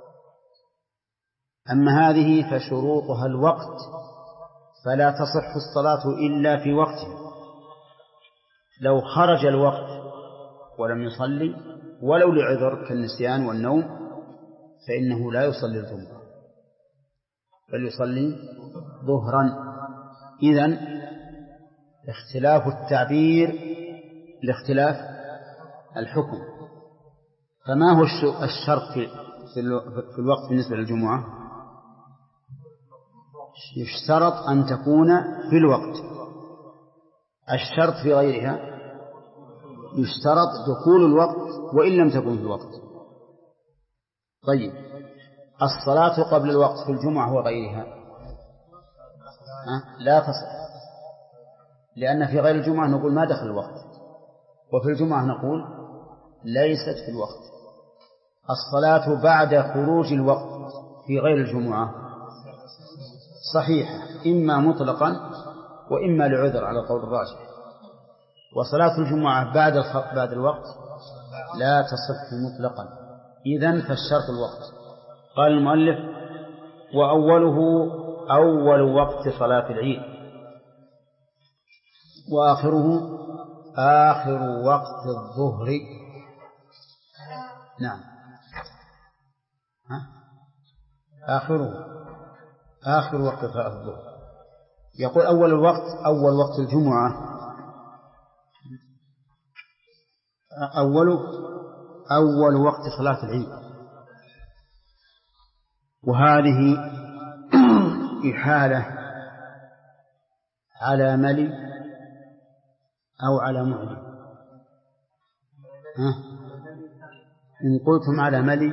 أما هذه فشروطها الوقت فلا تصح الصلاة إلا في وقتها. لو خرج الوقت ولم يصلي ولو لعذر كالنسيان والنوم فإنه لا يصلي الجمعة بل يصلي ظهرا. إذن اختلاف التعبير لاختلاف الحكم. فما هو الشرط في الوقت بالنسبة للجمعة؟ يشترط أن تكون في الوقت. الشرط في غيرها يشترط دخول الوقت وإن لم تكن في الوقت. طيب، الصلاة قبل الوقت في الجمعة وغيرها لا تصح، لأن في غير الجمعة نقول ما دخل الوقت، وفي الجمعة نقول ليست في الوقت. الصلاة بعد خروج الوقت في غير الجمعة صحيحة إما مطلقا وإما لعذر على القول الراجح. وصلاة الجمعة بعد الوقت لا تصح مطلقا. إذن فالشرط الوقت. قال المؤلف وأوله أول وقت صلاة العيد وآخره آخر وقت الظهر. نعم، آخر وقت صلاة الظهر. يقول أول الوقت أول وقت الجمعة، أول وقت صلاة العيد. وهذه إحالة على ملي أو على معلم. إن قلتم على ملي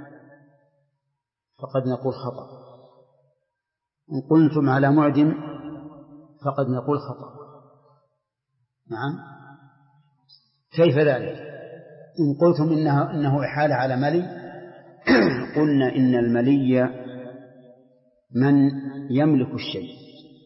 فقد نقول خطأ، إن قلتم على معدم فقد نقول خطأ. نعم، كيف ذلك؟ إن قلتم إنه إحالة على ملي قلنا إن الملي من يملك الشيء،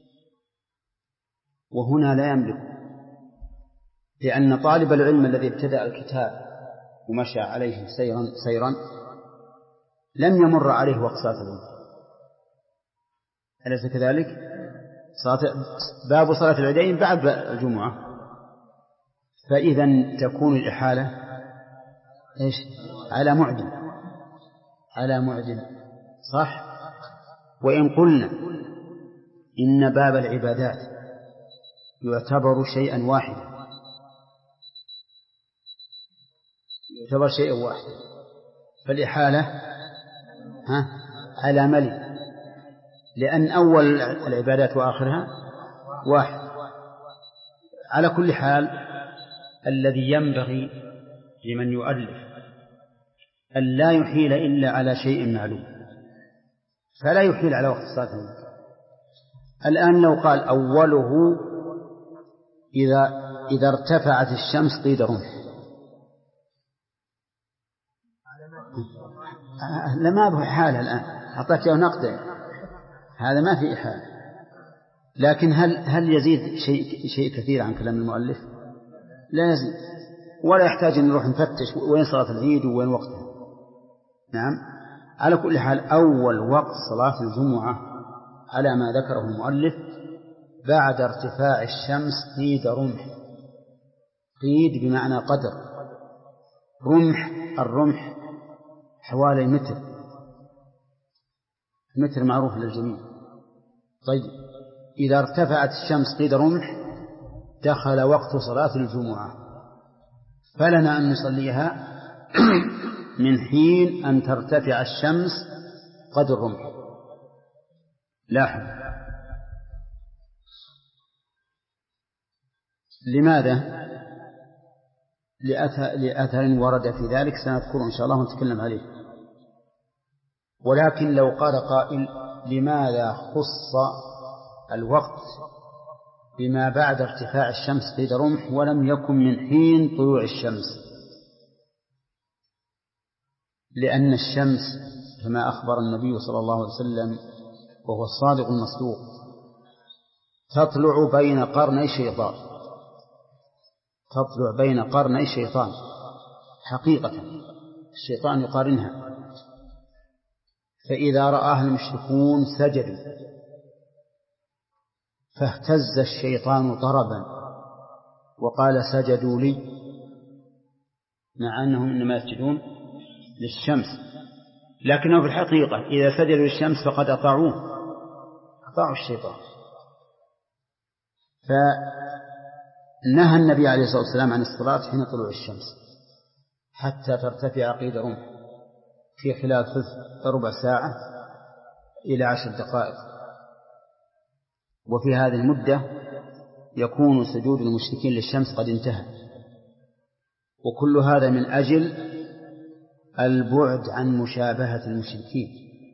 وهنا لا يملك، لأن طالب العلم الذي ابتدأ الكتاب ومشى عليه سيرا لم يمر عليه وقت صلاة العيد، أليس كذلك؟ باب صلاة العيدين بعد الجمعة، فإذا تكون الإحالة على معدن صح. وإن قلنا إن باب العبادات يعتبر شيئا واحدا يعتبر شيء واحد. فالإحالة على ملي، لأن أول العبادات وآخرها واحد. على كل حال الذي ينبغي لمن يؤلف أن لا يحيل إلا على شيء معلوم، فلا يحيل على وقت الصلاة المكتوبة. الآن لو قال أوله إذا ارتفعت الشمس قيد رمح، لما به حالة الآن أعطاك له نقدا، هذا ما في إحالة. لكن هل يزيد شيء كثير عن كلام المؤلف؟ لا يزيد، ولا يحتاج أن نروح نفتش وين صلاة العيد وين وقتها. نعم. على كل حال أول وقت صلاة الجمعة على ما ذكره المؤلف بعد ارتفاع الشمس قيد رمح. قيد بمعنى قدر، رمح، الرمح حوالي متر معروف للجميع. طيب إذا ارتفعت الشمس قيد رمح دخل وقت صلاة الجمعة، فلنا أن نصليها من حين أن ترتفع الشمس قدر الرمح. لاحظ، لماذا؟ لأثر ورد في ذلك سنذكره إن شاء الله ونتكلم عليه. ولكن لو قال قائل لماذا خص الوقت بما بعد ارتفاع الشمس قيد رمح ولم يكن من حين طلوع الشمس؟ لأن الشمس كما أخبر النبي صلى الله عليه وسلم وهو الصادق المصدوق تطلع بين قرني شيطان، تطلع بين قرني شيطان حقيقة، الشيطان يقارنها. فإذا رآها المشركون سجدوا، فاهتز الشيطان طربا وقال سجدوا لي، مع أنهم إنما يسجدون للشمس، لكنه في الحقيقة إذا سجدوا للشمس فقد أطاعوا الشيطان. فنهى النبي عليه الصلاة والسلام عن الصلاة حين طلوع الشمس حتى ترتفع قيد رمح في خلال ربع ساعة إلى 10 دقائق، وفي هذه المدة يكون سجود المشركين للشمس قد انتهى. وكل هذا من أجل البعد عن مشابهة المشركين.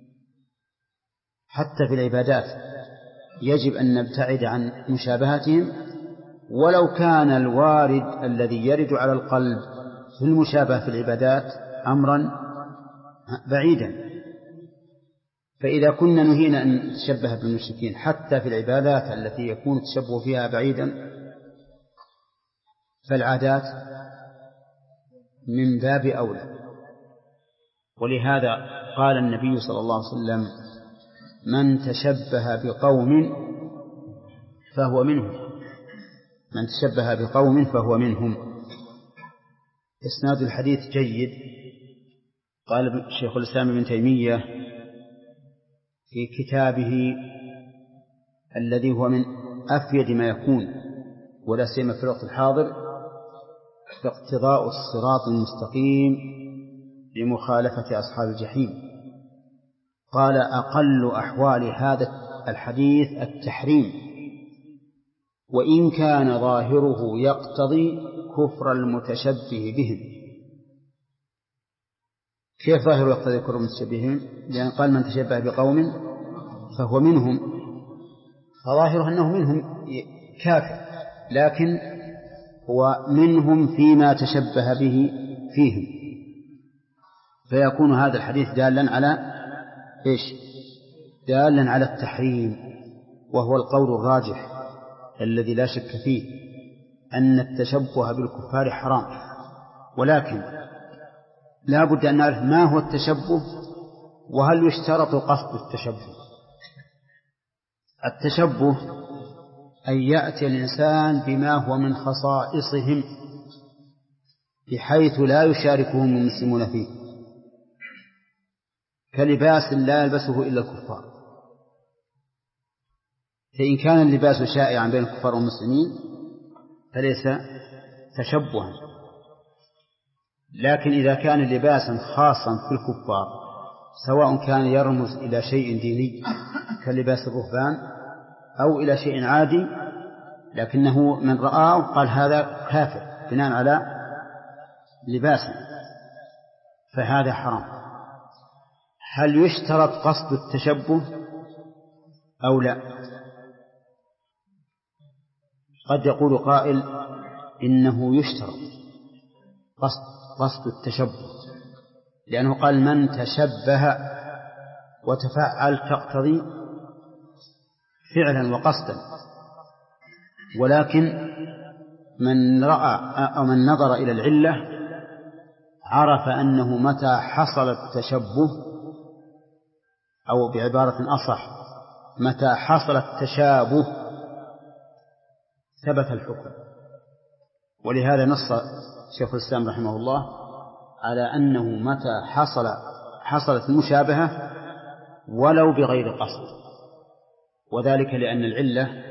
حتى في العبادات يجب أن نبتعد عن مشابهتهم، ولو كان الوارد الذي يرد على القلب في المشابهة في العبادات أمرا بعيدا. فإذا كنا نهينا أن نتشبه بالمشركين حتى في العبادات التي يكون التشبه فيها بعيدا، فالعادات من باب أولى. ولهذا قال النبي صلى الله عليه وسلم من تشبه بقوم فهو منهم، من تشبه بقوم فهو منهم. إسناد الحديث جيد. قال شيخ الإسلام ابن تيمية في كتابه الذي هو من أفيد ما يكون ولا سيما في الوقت الحاضر، اقتضاء الصراط المستقيم لمخالفة أصحاب الجحيم، قال أقل أحوال هذا الحديث التحريم، وإن كان ظاهره يقتضي كفر المتشبه بهم. كيف ظاهره يقتضي كفر المتشبه بهم؟ لأن قال من تشبه بقوم فهو منهم، فظاهره أنه منهم كافر، لكن هو منهم فيما تشبه به فيهم، فيكون هذا الحديث دالا على إيش؟ دالا على التحريم، وهو القول الراجح الذي لا شك فيه أن التشبه بالكفار حرام. ولكن لا بد أن نعرف ما هو التشبه، وهل يشترط قصد التشبه. التشبه أن يأتي الإنسان بما هو من خصائصهم بحيث لا يشاركهم المسلمون فيه، كلباس لا يلبسه إلا الكفار، فإن كان اللباس شائعا بين الكفار والمسلمين فليس تشبها. لكن إذا كان لباسا خاصا في الكفار سواء كان يرمز إلى شيء ديني كلباس الرهبان أو إلى شيء عادي لكنه من رآه قال هذا كافر بناء على لباسه فهذا حرام. هل يشترط قصد التشبه أو لا؟ قد يقول قائل إنه يشترط قصد التشبه لأنه قال من تشبه وتفعل تقتضي فعلا وقصدا، ولكن من رأى أو من نظر إلى العلة عرف أنه متى حصل التشبه أو بعبارة أصح متى حصل التشابه ثبت الحكم. ولهذا نص شيخ الإسلام رحمه الله على أنه متى حصلت المشابهة ولو بغير قصد، وذلك لأن العلة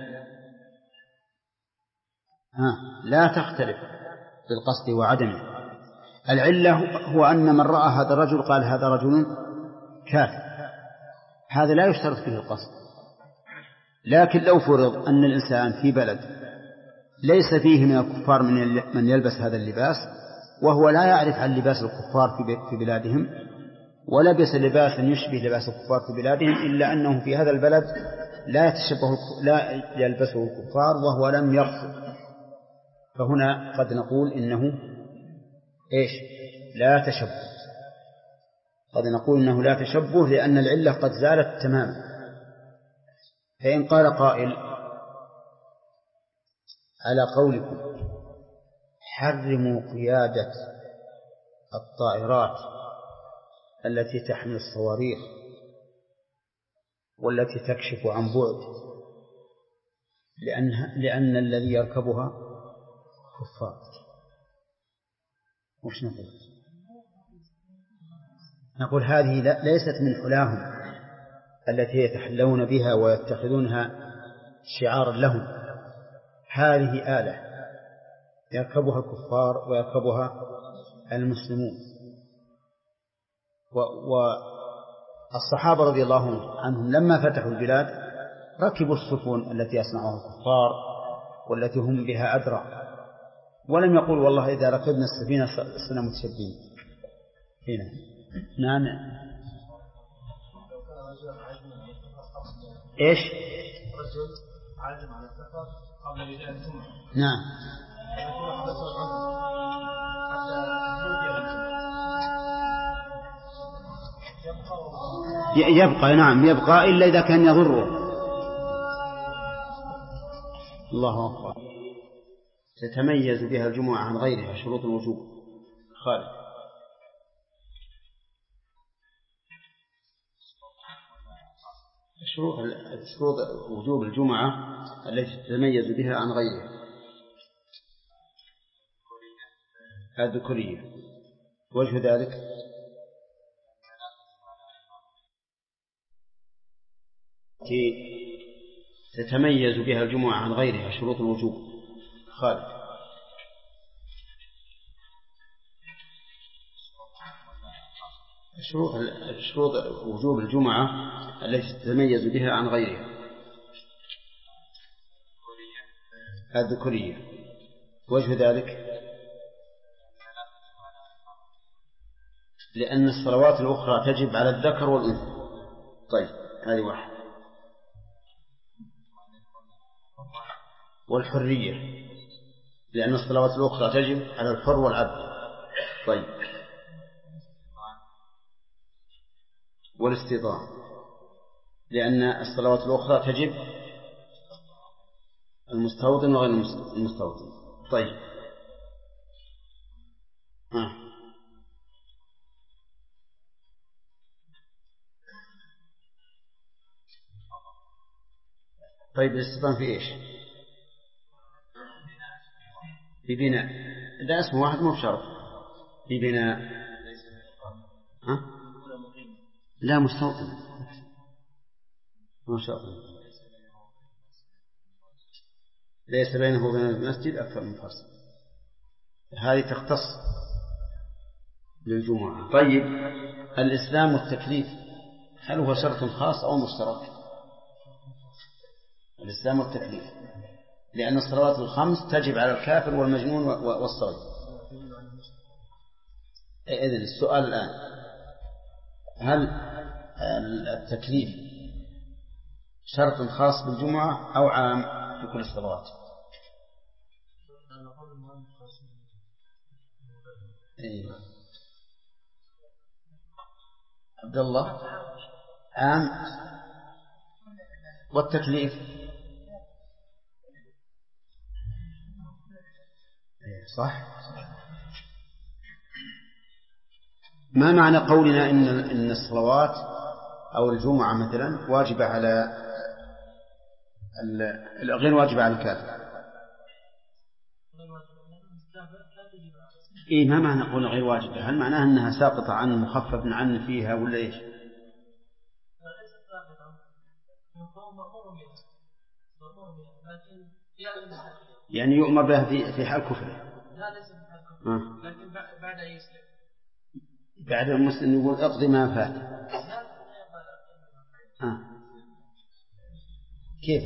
لا تختلف بالقصد وعدمه. العلة هو أن من رأى هذا الرجل قال هذا رجل كافر، هذا لا يشترط فيه القصد. لكن لو فرض أن الإنسان في بلد ليس فيه من الكفار من يلبس هذا اللباس وهو لا يعرف عن لباس الكفار في بلادهم ولبس لباسا يشبه لباس الكفار في بلادهم إلا أنه في هذا البلد لا يلبسه الكفار وهو لم يقصد، فهنا قد نقول إنه لا تشبه. قد نقول إنه لا تشبه لأن العلة قد زالت تماما. فإن قال قائل على قولكم حرموا قيادة الطائرات التي تحمل الصواريخ والتي تكشف عن بعد لأن الذي يركبها كفار، وش نقول؟ نقول هذه ليست من حلاهم التي يتحلون بها ويتخذونها شعارا لهم، هذه آلة يركبها الكفار ويركبها المسلمون. والصحابة رضي الله عنهم لما فتحوا البلاد ركبوا السفن التي يصنعها الكفار والتي هم بها أدرى، ولم يقول والله إذا ركبنا السفينة صرنا متشبين. هنا نعم رجل عازم على السفر قبل بداية الجمعة. نعم يبقى إلا إذا كان يضره. الله أكبر. تتميز بها الجمعة عن غيرها شروط الوجوب. خالد شروط وجوب الجمعة التي تتميز بها عن غيرها الذكورية. وجه ذلك تتميز بها الجمعة عن غيرها شروط الوجوب. خالد شروط وجوب الجمعة التي تتميز بها عن غيرها الذكورية. وجه ذلك لأن الصلوات الأخرى تجب على الذكر والأنثى. طيب هذه واحد. والحرية لأن الصلوات الأخرى تجب على الحر والعبد. طيب والاستيطان لأن الصلوات الأخرى تجب المستوطن وغير المستوطن. طيب طيب الاستيطان في إيش؟ في بناء. ده اسمه واحد مو بشرط. في بناء لا مستوطن ليس بينه وبين المسجد أكثر من فرس. هذه تختص للجمعة. طيب الإسلام والتكليف هل هو شرط خاص أو مشترك؟ الإسلام والتكليف، لأن الصلوات الخمس تجب على الكافر والمجنون والصغير. إذن السؤال الآن، هل التكليف شرط خاص بالجمعة أو عام في كل الصلوات؟ أيوة. عبد الله، عام. والتكليف صح. ما معنى قولنا إن الصلوات أو الجمعة مثلا واجبة على غير واجبة على الكافر؟ إيه، ما معنى قول غير واجبة؟ هل معناها أنها ساقطة عن مخفف عنه فيها ولا إيش؟ يعني يؤمر بها في حال كفره. لا ليس في حال كفره، لكن بعد أن يسلم. بعد المسلم يقول اقضي ما فات. كيف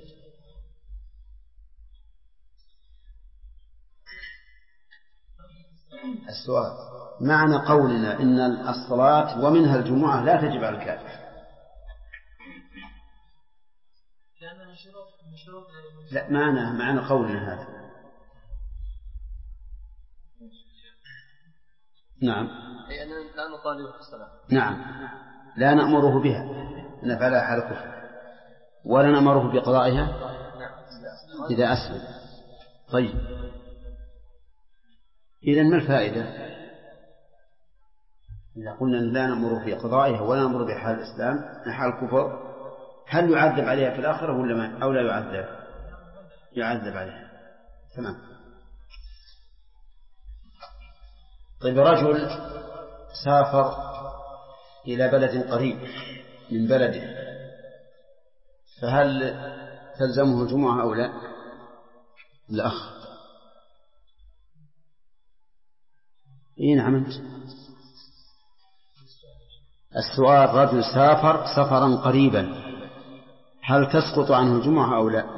السؤال؟ معنى قولنا إن الصلاة ومنها الجمعة لا تجب على الكافر. لا، معنى قولنا هذا. نعم. يعني لا نطالبه بالصلاة. نعم، لا نأمره بها نفعلها حال كفر، ولا نأمره بقضائها إذا أسلم. طيب، إذن ما الفائدة إذا قلنا لا نأمره بقضائها ولا نأمره بحال الإسلام حال الكفر؟ هل يعذب عليها في الآخرة ولا ما، أو لا يعذب؟ يعذب عليها. تمام. طيب، رجل سافر إلى بلد قريب من بلده، فهل تلزمه الجمعة أو لا؟ الأخ. إيه نعم. أنت السؤال، رجل سافر سفرا قريبا، هل تسقط عنه الجمعة أو لا؟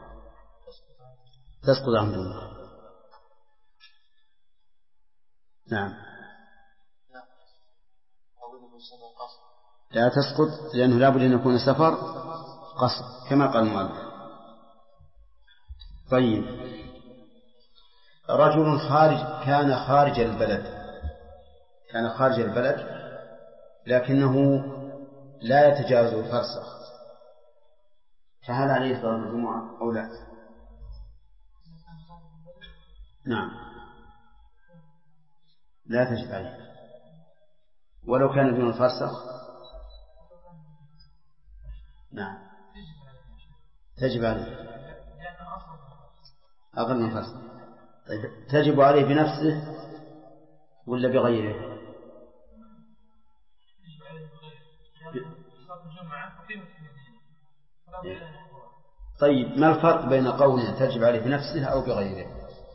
تسقط عنه الجمعة. نعم. لا تسقط، لأنه لا بد أن يكون سفر قصر كما قال المؤلف. طيب، رجل كان خارج البلد لكنه لا يتجاوز الفرسخ، فهل عليه صلاة الجمعة أو لا؟ نعم، لا تجب عليه ولو كان دون الفرسخ. نعم، تجب عليه أقل من فرسخ. طيب، تجب عليه بنفسه ولا بغيره؟ طيب، ما الفرق بين قوله تجب عليه بنفسه أو بغيره؟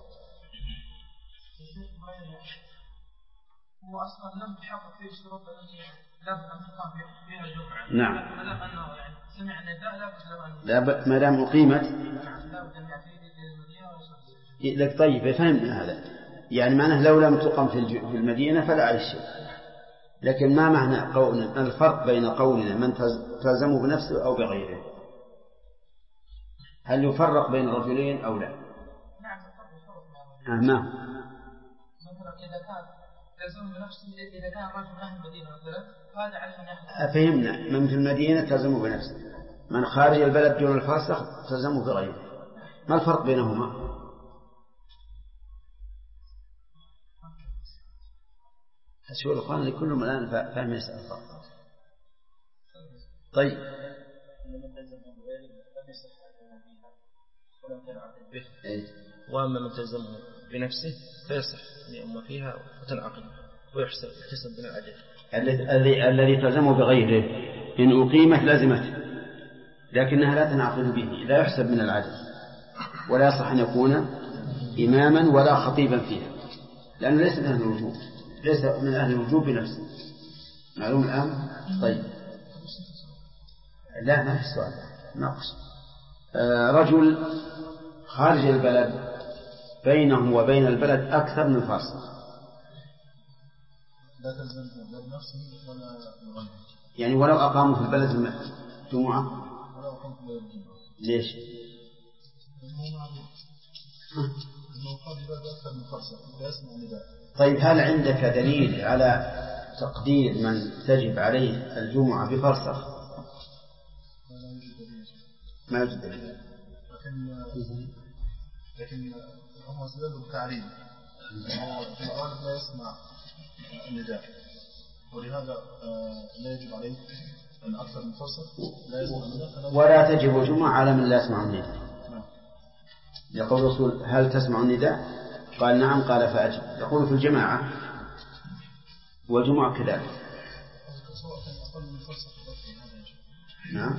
هو أصلا لم تحقق فيه الشروط التي لابد أن تقام فيها الجمعة. نعم. ما دام أنه يعني سمع نداء لا، ما دام أقيمت. لك. طيب، فهمنا هذا. يعني معناه لو لم تقم في المدينة فلا عليه شيء. لكن ما معنى قولنا الفرق بين قولنا من تلزمه بنفسه أو بغيره؟ هل يفرق بين الرجلين أو لا؟ نعم. ما مثلا إذا كان تلزمه بنفسه، إذا كان رجل أهل المدينة مثلا هذا عليه أن يحدث. أفهمنا. من في المدينة تلزمه بنفسه، من خارج البلد دون الفاسق تلزمه بغيره. ما الفرق بينهما؟ أشوف الأخوان لكلهم الآن فاهم يسأل الفرق. طيب، وأما من تلزمه بنفسه فيصح أن يؤم فيها وتنعقد ويحسب من العدد. الذي تلزمه بغيره إن أقيمت لازمته، لكنها لا تنعقد به، لا يحسب من العدد، ولا يصح أن يكون إماما ولا خطيبا فيها، لأنه ليس من الوجوب. ليس من أهل الوجوب بنفسه. معلوم الآن؟ طيب لا ما في سؤال ناقص. رجل خارج البلد بينه وبين البلد أكثر من فرسخ، يعني ولو أقاموا في البلد الجمعة ليش؟ طيب هل عندك دليل على تقدير من تجب عليه الجمعة بفرسخ؟ ما يوجد دليل، لكن هم استدلوا بتعريض في الغالب لا يسمع النداء، ولهذا لا يجب عليه أن أكثر من فرصة لا يسمع النداء ولا تجب الجمعة على من لا يسمع النداء. يقول الرسول هل تسمع النداء؟ قال نعم، قال فأجب. يقول في الجماعة والجمعة كذلك. نعم.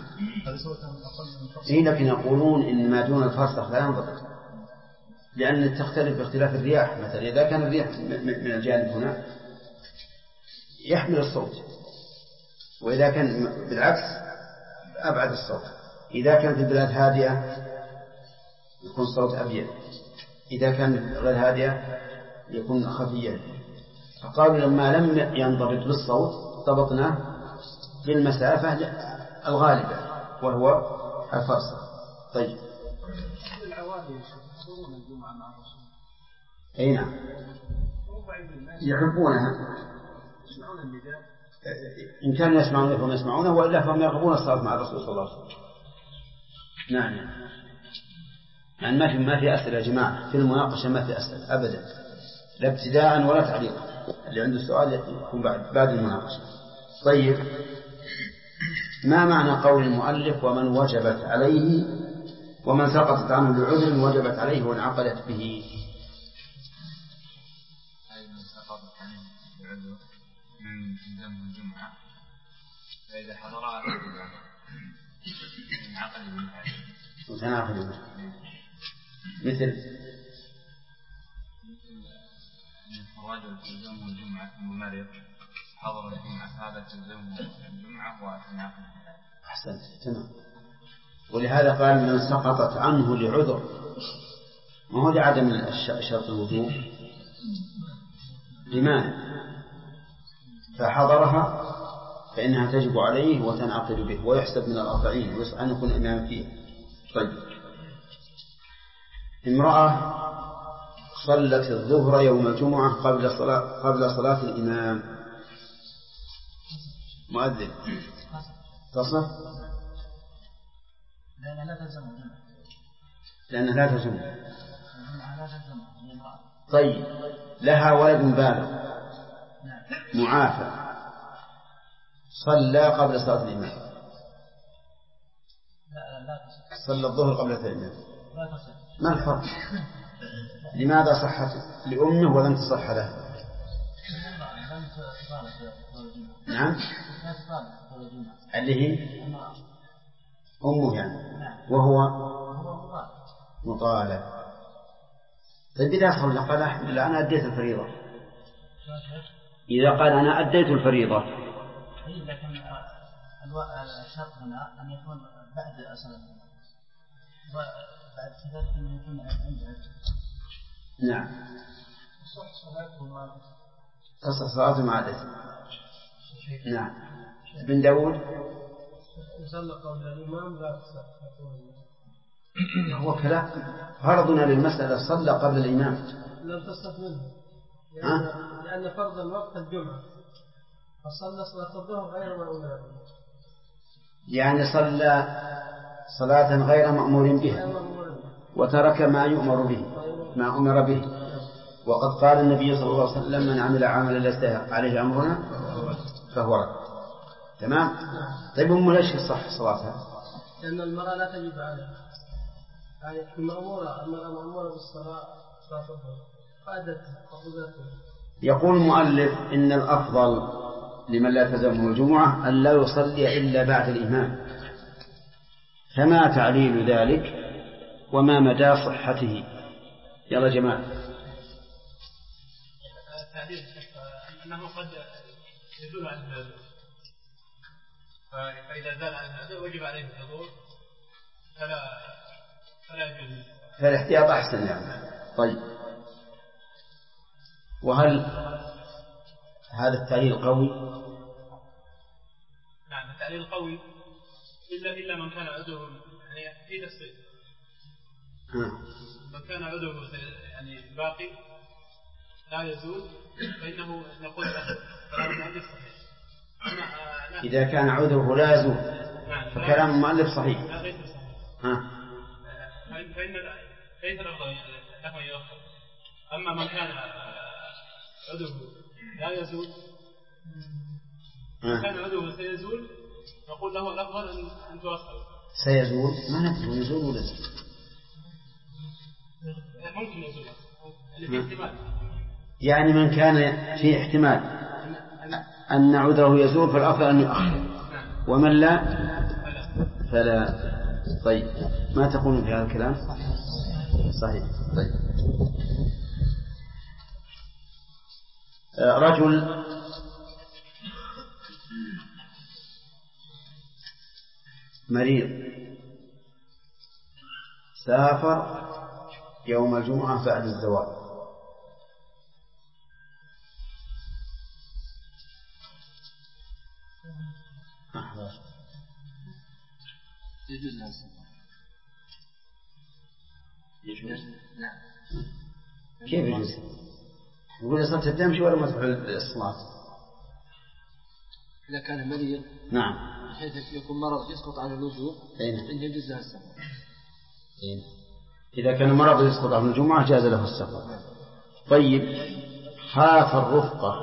لكن يقولون إن ما دون الفرسخ لا ينضبط، لأن تختلف باختلاف الرياح. مثلا إذا كان الرياح من الجانب هنا يحمل الصوت، وإذا كان بالعكس أبعد الصوت. إذا كانت البلاد هادئة يكون الصوت أبين، إذا كان غير هادئة يكون خفيا. فقالوا لما لم ينضبط بالصوت ضبطناه بالمسافة الغالبة وهو الفرسخ. طيب أي نعم يحبونها، إن كانوا يسمعون فهم يسمعونه، وإلا فهم يرغبون الصلاة مع الرسول صلى الله عليه وسلم. نعم يعني ما في أسئلة يا جماعة في المناقشة، ما في أسئلة أبدا، لا ابتداء ولا تعليق. اللي عنده سؤال يكون بعد المناقشة. طيب ما معنى قول المؤلف ومن وجبت عليه ومن سقطت عنه لعذر وجبت عليه وانعقدت به؟ أي من سقطت عنه لعذر من ذنب الجمعة فإذا حضرها انعقد به مثل الرجل تلزمه الجمعة الممرض حضر الجمعة هذا تلزمه الجمعة وتنعقد. أحسنت تمام. ولهذا قال من سقطت عنه لعذر، ما هو لعدم شرط الوضوء، لمانع، فحضرها فإنها تجب عليه وتنعقد به ويحسب من الأربعين ويسعى أن يكون إمام فيه. طيب امرأة صلت الظهر يوم الجمعة قبل صلاة الإمام، مؤذن تصح؟ لأنها لا تلزم. طيب لها ولد بالغ معافى صلى قبل صلاة الإمام، صلى الظهر قبل صلاة الإمام، ما الفرق؟ لماذا صحت لأمه ولم تصح له؟ نعم اللي هي أمه يعني، وهو مطالب. طيب إذا صلى قال الحمد لله أنا أديت الفريضة، إذا قال أنا أديت الفريضة، لكن الشرط هنا أن يكون بعد صلاة وبعد كذلك أن يكون عند. نعم تصح صلاة مع الإثم. نعم ابن داود صلى قبل الإمام لا تصح. هو كلام فرضنا للمسألة صلى قبل الإمام لم تصح منه لأن فرض الوقت الجمعة، فصلى صلاة الظهر غير مأمور، يعني صلى صلاة غير مأمور بها وترك ما يؤمر به ما أمر به. وقد قال النبي صلى الله عليه وسلم من عمل عملا ليس عليه أمرنا فهو رد. تمام. طيب ليش صح صلاتها؟ لأن المرأة لا تجب عليها، يعني المرأة مأمورة بالصلاة صلاة الظهر فأدت فقدتها. يقول المؤلف إن الأفضل لمن لا تلزمه الجمعة أن لا يصلي إلا بعد الإمام، فما تعليل ذلك وما مدى صحته؟ يلا جماعة. تعليل أنه قد يزول عن العذر، فإذا زال عن العذر وجب عليه الحضور فلا يجوز. فالاحتياط أحسن يعني. طيب، وهل هذا التعليل قوي؟ نعم التعليل قوي، إلا من كان عذره يعني في تفصيل. من كان عذره يعني باقي لا يزول فإنه نقول له كلام المؤلف صحيح. إذا كان عذره لا يزول فكلام المؤلف صحيح. لا ليس صحيح. فإن ليس الأفضل له أن يؤخر. أما من كان عذره لا يزول، من كان عذره سيزول نقول له الأفضل أن تؤخر. سيزول ما ندري يزول ولا يزول، ممكن يزول في احتمال. يعني من كان في احتمال أن عذره يزول فالأفضل أن يؤخر، ومن لا فلا. طيب، ما تقولون في هذا الكلام؟ صحيح. طيب، رجل مريض سافر يوم الجمعة بعد الزوال، كيف يجوز؟ يقول صلاة تمشي ولا ما تفعل الصلاة؟ إذا كان مريض نعم بحيث يكون مرض يسقط عن الوجوب إن يجوز له السفر. إذا كان مرض يسقط عن الجمعة جاز له السفر. طيب، خاف الرفقة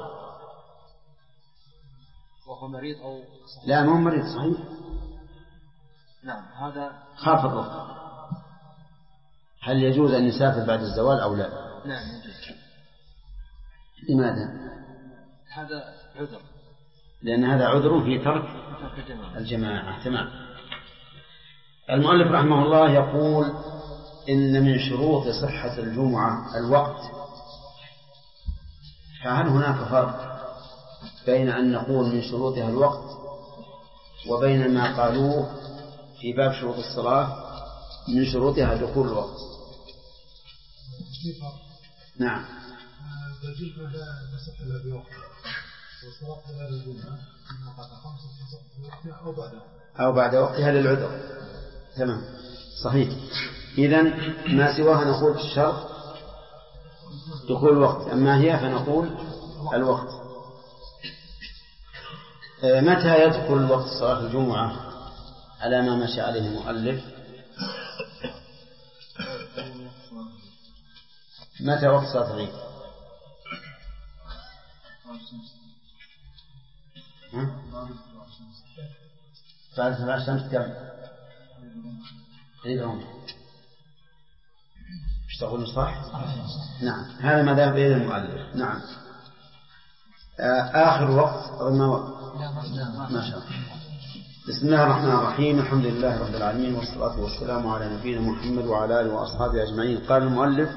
وهو مريض أو صحيح؟ لا مو مريض صحيح. نعم هذا خاف الرفقة، هل يجوز أن يسافر بعد الزوال أو لا؟ نعم يجوز. لماذا؟ هذا عذر، لأن هذا عذر في ترك الجماعة. تمام. المؤلف رحمه الله يقول إن من شروط صحة الجمعة الوقت. فهل هناك فرق بين أن نقول من شروطها الوقت وبين ما قالوه في باب شروط الصلاة من شروطها دخول الوقت؟ نعم. أو بعد وقتها للعذر. تمام صحيح. إذن ما سواها نقول الشرط دخول الوقت، أما هي فنقول الوقت. متى يدخل وقت صلاة الجمعة على ما مشى عليه المؤلف؟ متى وقت صلاة العيد؟ بعد طلوع الشمس كم؟ عيدهم ايش تقولون صح؟ نعم هذا ما ذهب إليه المؤلف. نعم. آخر وقت ما شاء الله. بسم الله الرحمن الرحيم، الحمد لله رب العالمين والصلاة والسلام على نبينا محمد وعلى آله وأصحابه أجمعين. قال المؤلف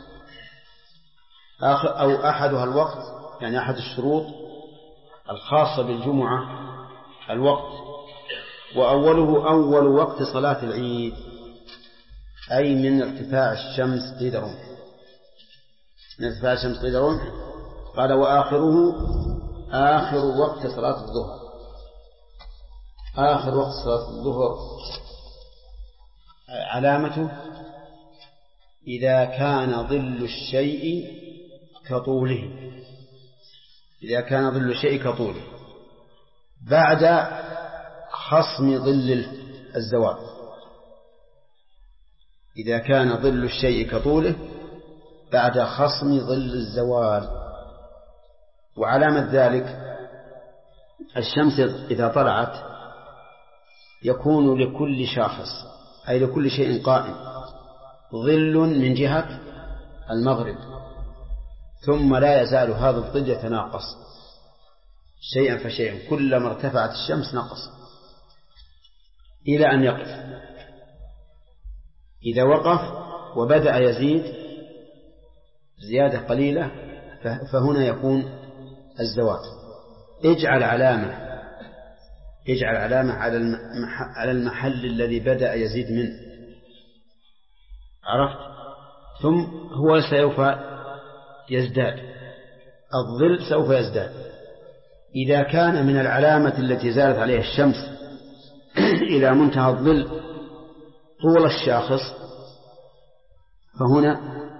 آخر أو أحدها الوقت، يعني أحد الشروط الخاصة بالجمعة الوقت، وأوله أول وقت صلاة العيد، أي من ارتفاع الشمس قيد رمح، من ارتفاع الشمس قيد رمح. قال وآخره آخر وقت صلاة الظهر. آخر وقت صلاة الظهر علامته إذا كان ظل الشيء كطوله، إذا كان ظل الشيء كطوله بعد خصم ظل الزوال. إذا كان ظل الشيء كطوله بعد خصم ظل الزوال. وعلامة ذلك الشمس إذا طلعت يكون لكل شاخص أي لكل شيء قائم ظل من جهة المغرب، ثم لا يزال هذا الظل يتناقص شيئا فشيئا، كلما ارتفعت الشمس نقص إلى أن يقف. إذا وقف وبدأ يزيد زيادة قليلة فهنا يكون الزوال. اجعل علامة على المحل الذي بدأ يزيد منه، عرفت؟ ثم هو سوف يزداد، الظل سوف يزداد. إذا كان من العلامة التي زالت عليها الشمس إلى منتهى الظل طول الشاخص، فهنا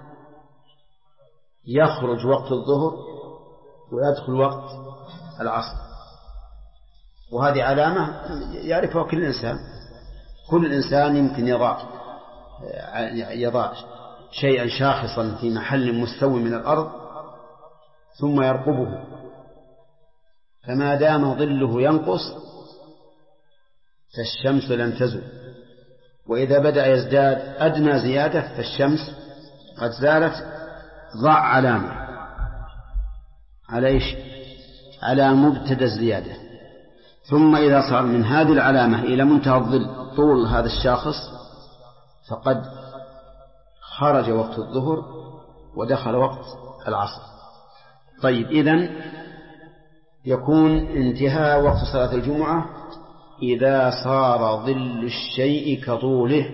يخرج وقت الظهر ويدخل وقت العصر، وهذه علامة يعرفها كل إنسان يمكن يضع شيئا شاخصا في محل مستوي من الأرض ثم يرقبه، فما دام ظله ينقص فالشمس لم تزل، وإذا بدأ يزداد أدنى زيادة فالشمس قد زالت. ضع علامة على مبتدأ الزيادة، ثم إذا صار من هذه العلامة إلى منتهى الظل طول هذا الشاخص فقد خرج وقت الظهر ودخل وقت العصر. طيب، إذن يكون انتهاء وقت صلاة الجمعة إذا صار ظل الشيء كطوله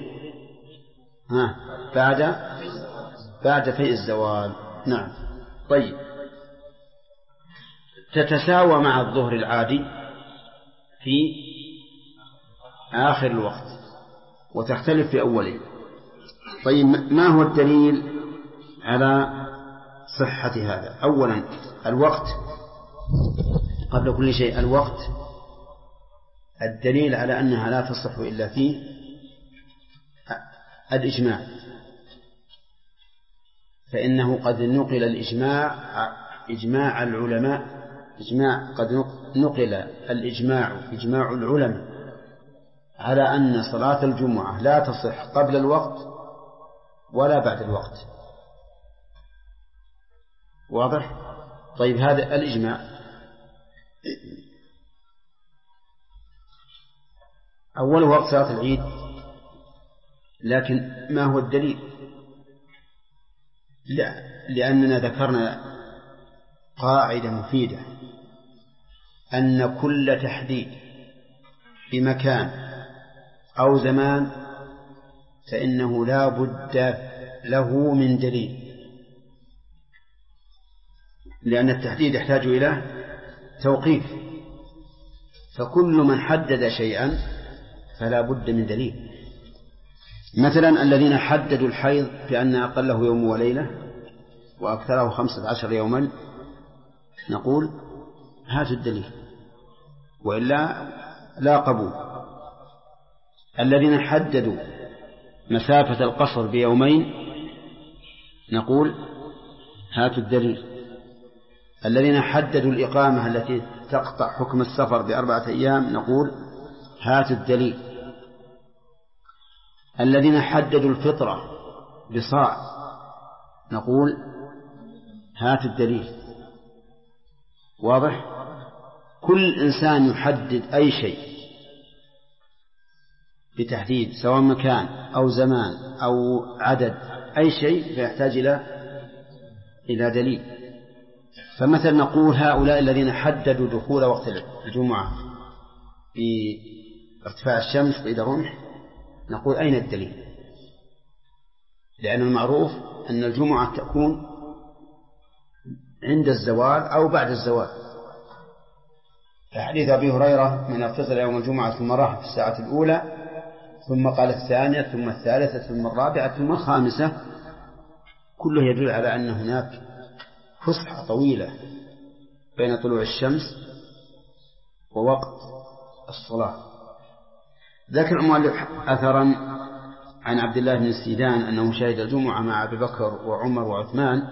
بعد فيء الزوال. نعم. طيب، تتساوى مع الظهر العادي في آخر الوقت وتختلف في أوله. طيب، ما هو الدليل على صحة هذا؟ أولا الوقت، قبل كل شيء الوقت، الدليل على أنها لا تصح إلا فيه الإجماع، فإنه قد نقل إجماع العلماء، قد نقل إجماع العلماء على أن صلاة الجمعة لا تصح قبل الوقت ولا بعد الوقت. واضح؟ طيب، هذا الإجماع. أول وقت صلاة العيد، لكن ما هو الدليل؟ لأننا ذكرنا قاعدة مفيدة، أن كل تحديد بمكان أو زمان فإنه لا بد له من دليل، لأن التحديد يحتاج إلى توقيف، فكل من حدد شيئا فلا بد من دليل. مثلا الذين حددوا الحيض بأن أقله يوم وليلة وأكثره 15 يوما، نقول هاتوا الدليل، وإلا لا قبول. الذين حددوا مسافة القصر بيومين، نقول هاتوا الدليل. الذين حددوا الإقامة التي تقطع حكم السفر ب4 أيام، نقول هاتوا الدليل. الذين حددوا الفطرة بصاع، نقول هاتوا الدليل. واضح؟ كل إنسان يحدد أي شيء بتحديد، سواء مكان أو زمان أو عدد، أي شيء فيحتاج إلى دليل. فمثلا نقول هؤلاء الذين حددوا دخول وقت الجمعة بارتفاع الشمس قيد الرمح، نقول أين الدليل؟ لأن المعروف أن الجمعة تكون عند الزوال أو بعد الزوال. حديث أبي هريرة: من اغتسل يوم الجمعة ثم راح في الساعة الأولى ثم قال الثانية ثم الثالثة ثم الرابعة ثم الخامسة، كله يدل على أن هناك فسحة طويلة بين طلوع الشمس ووقت الصلاة. ذكر المؤلف أثرا عن عبد الله بن السيدان أنه شهد الجمعة مع أبي بكر وعمر وعثمان،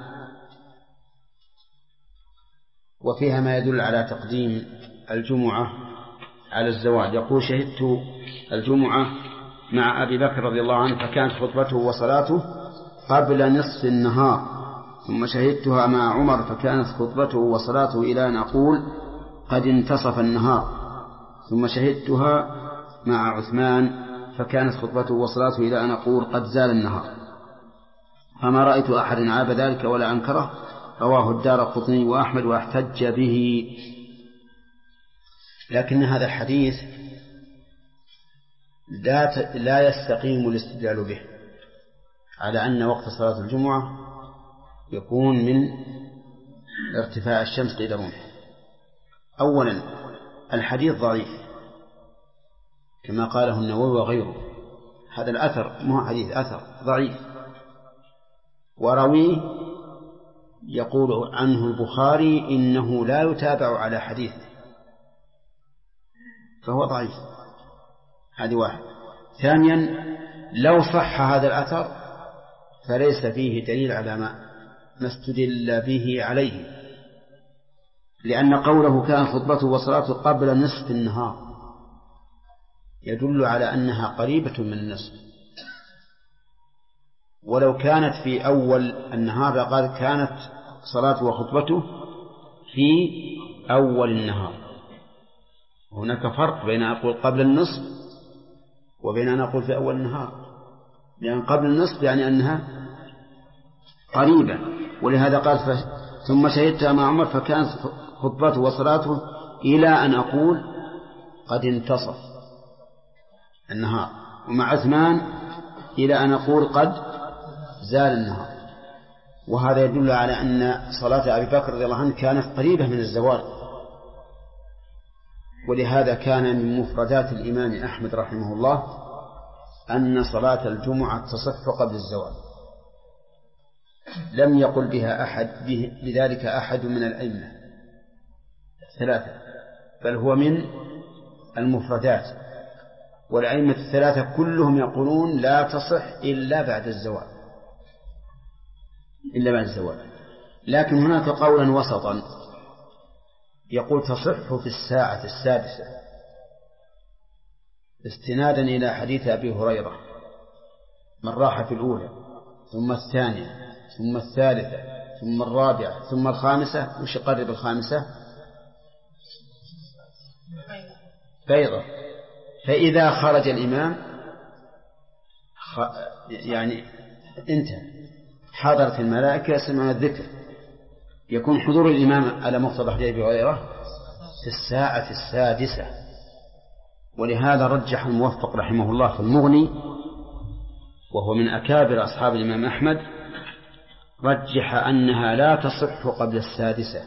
وفيها ما يدل على تقديم الجمعة على الزواج. يقول: شهدت الجمعة مع أبي بكر رضي الله عنه فكانت خطبته وصلاته قبل نصف النهار، ثم شهدتها مع عمر فكانت خطبته وصلاته إلى أن أقول قد انتصف النهار، ثم شهدتها مع عثمان فكانت خطبته وصلاته إلى أن أقول قد زال النهار، فما رأيت أحد عاب ذلك ولا أنكره رواه الدارقطني وأحمد واحتج به. لكن هذا الحديث لا يستقيم الاستدلال به على أن وقت صلاة الجمعة يكون من ارتفاع الشمس قيد رمح. أولا الحديث ضعيف كما قاله النووي وغيره، هذا الأثر مو حديث، أثر ضعيف، ورويه يقول عنه البخاري إنه لا يتابع على حديث، فهو ضعيف. هذه واحد. ثانيا لو صح هذا الأثر فليس فيه دليل على ما استدل به عليه، لأن قوله كان خطبته وصلاته قبل نصف النهار يدل على أنها قريبة من النصف، ولو كانت في أول النهار لقد كانت صلاته وخطبته في أول النهار. هناك فرق بين أن أقول قبل النصف وبين أن أقول في أول النهار، لأن قبل النصف يعني أنها قريبة، ولهذا قال ثم شهدتها مع عمر فكانت خطبته وصلاته إلى أن أقول قد انتصف النهار، ومع عثمان إلى أن أقول قد زال النهار. وهذا يدل على أن صلاة أبي بكر رضي الله عنه كانت قريبة من الزوال، ولهذا كان من مفردات الإمام أحمد رحمه الله أن صلاة الجمعة تصح قبل الزوال، لم يقل بذلك أحد من الأئمة الثلاثة، بل هو من المفردات، والأئمة الثلاثة كلهم يقولون لا تصح إلا بعد الزوال، لكن هناك قولا وسطا يقول تصح في الساعة السادسة استنادا إلى حديث أبي هريرة من راح في الأولى ثم الثانية ثم الثالثة ثم الرابعة ثم الخامسة. وش يقرب الخامسة؟ بيضة. فإذا خرج الإمام يعني انتهى، حضرت الملائكة يسمعون الذكر، يكون حضور الإمام على مقتضى حديث أبي هريرة في الساعة السادسة. ولهذا رجح الموفق رحمه الله في المغني، وهو من أكابر أصحاب الإمام أحمد، رجح أنها لا تصح قبل السادسة،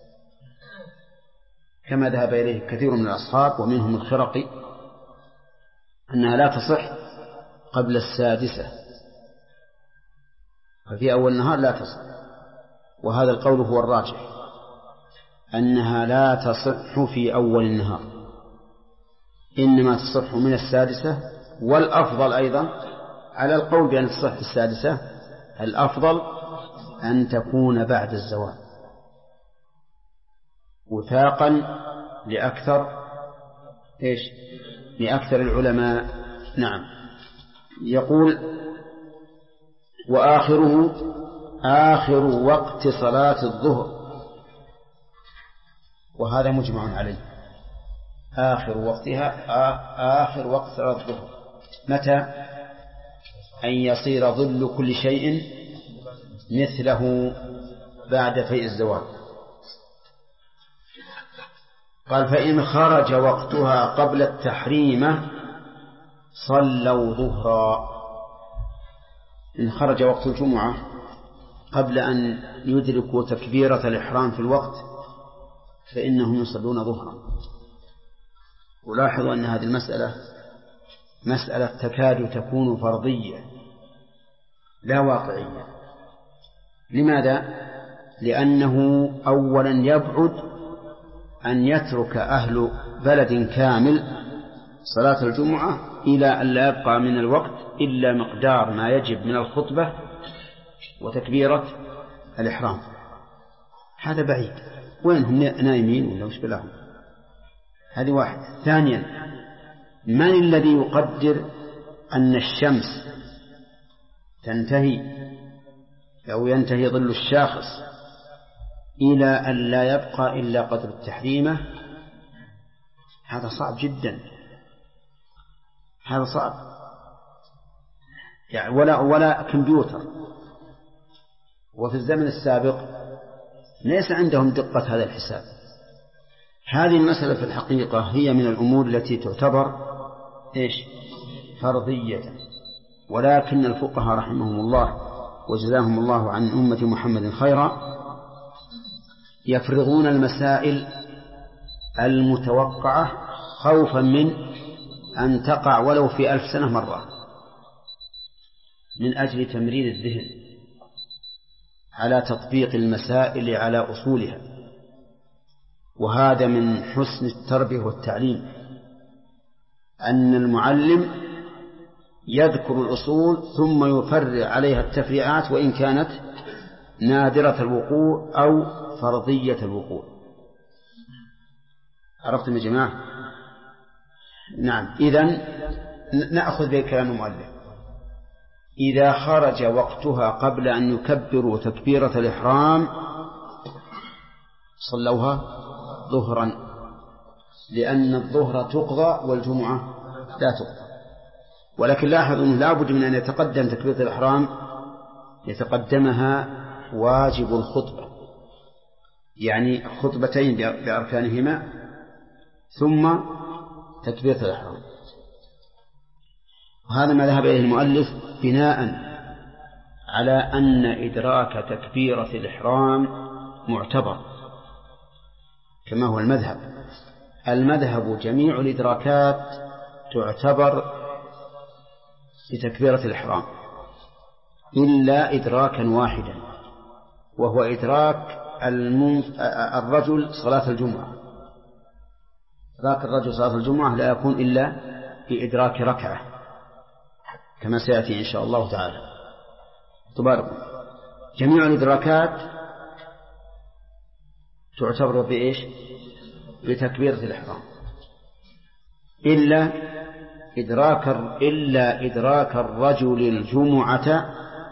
كما ذهب إليه كثير من الأصحاب ومنهم الخرقي، أنها لا تصح قبل السادسة، ففي أول النهار لا تصح. وهذا القول هو الراجح، أنها لا تصح في أول النهار، إنما تصح من السادسة. والأفضل أيضا على القول بأن تصح في السادسة، الأفضل أن تكون بعد الزوال وثاقا لأكثر العلماء. نعم. يقول وآخره آخر وقت صلاة الظهر، وهذا مجمع عليه، آخر وقتها آخر وقت صلاة الظهر متى؟ أن يصير ظل كل شيء مثله بعد فيء الزوال. قال فإن خرج وقتها قبل التحريمة صلوا ظهرا. إن خرج وقت الجمعة قبل أن يدركوا تكبيرة الإحرام في الوقت فإنهم يصلون ظهرا. ولاحظوا أن هذه مسألة تكاد تكون فرضية لا واقعية. لماذا؟ لأنه أولا يبعد أن يترك أهل بلد كامل صلاة الجمعة إلى أن لا يبقى من الوقت إلا مقدار ما يجب من الخطبة وتكبيرة الإحرام. هذا بعيد، وين هم نايمين ولا مش بلاهم؟ هذه واحد. ثانيا من الذي يقدر أن الشمس تنتهي أو ينتهي ظل الشاخص إلى أن لا يبقى إلا قدر التحريمة؟ هذا صعب جدا، هذا صعب يعني ولا كمبيوتر. وفي الزمن السابق ليس عندهم دقة هذا الحساب. هذه المسألة في الحقيقة هي من الأمور التي تعتبر فرضية، ولكن الفقهاء رحمهم الله وجزاهم الله عن أمة محمد خيرا يفرغون المسائل المتوقعة خوفا من أن تقع ولو في 1000 سنة مرة، من أجل تمرير الذهن على تطبيق المسائل على أصولها. وهذا من حسن التربية والتعليم، أن المعلم يذكر الأصول ثم يفرع عليها التفريعات وإن كانت نادرة الوقوع أو فرضية الوقوع. عرفتم يا جماعة؟ نعم. إذن نأخذ بكلام المؤلف: إذا خرج وقتها قبل أن يكبروا تكبيرة الإحرام صلوها ظهرا، لأن الظهر تقضى والجمعة لا تقضى. ولكن لاحظوا أنه لا بد من أن يتقدم تكبيرة الإحرام يتقدمها واجب الخطبة، يعني خطبتين بأركانهما ثم تكبيرة الإحرام. وهذا ما ذهب إليه المؤلف بناء على أن إدراك تكبيرة الإحرام معتبر كما هو المذهب. المذهب جميع الإدراكات تعتبر بتكبيرة الإحرام إلا إدراكا واحدا، وهو إدراك الرجل صلاة الجمعة. إدراك الرجل صلاة الجمعة لا يكون إلا بإدراك ركعة كما سيأتي إن شاء الله تعالى. تبارك. جميع الإدراكات تعتبر بإيش؟ بتكبيرة الإحرام إلا إدراك الرجل الجمعة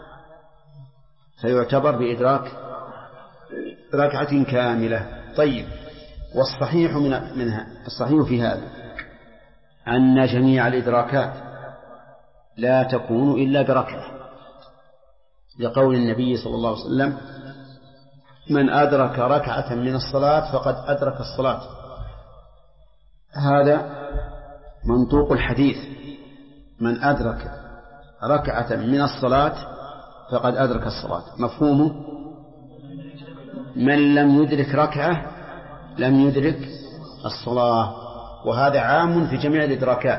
فيعتبر بإدراك ركعة كاملة. طيب. والصحيح منها الصحيح في هذا أن جميع الإدراكات لا تكون إلا بركعة، لقول النبي صلى الله عليه وسلم: من أدرك ركعة من الصلاة فقد أدرك الصلاة. هذا منطوق الحديث: من أدرك ركعة من الصلاة فقد أدرك الصلاة. مفهومه: من لم يدرك ركعة لم يدرك الصلاة. وهذا عام في جميع الإدراكات.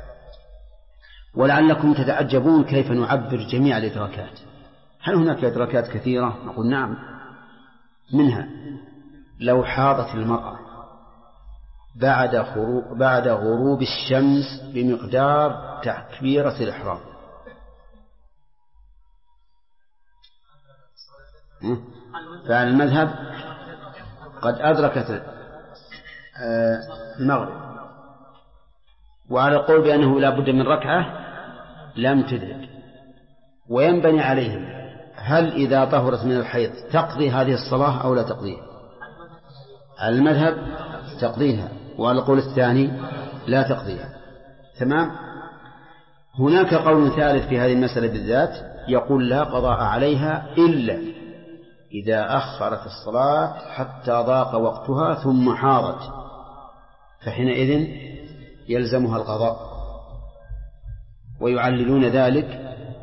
ولعلكم تتعجبون كيف نعبر جميع الإدراكات. هل هناك إدراكات كثيرة؟ نقول نعم. منها لو حاضت المرأة بعد غروب الشمس بمقدار تكبيرة الإحرام، فعلى المذهب قد أدركت المغرب، وعلى القول بأنه لا بد من ركعة لم تدرك. وينبني عليهم: هل إذا طهرت من الحيض تقضي هذه الصلاة أو لا تقضيها؟ على المذهب تقضيها، وعلى القول الثاني لا تقضيها. تمام. هناك قول ثالث في هذه المسألة بالذات يقول: لا قضاء عليها إلا إذا أخرت الصلاة حتى ضاق وقتها ثم حاضت، فحينئذ يلزمها القضاء. ويعللون ذلك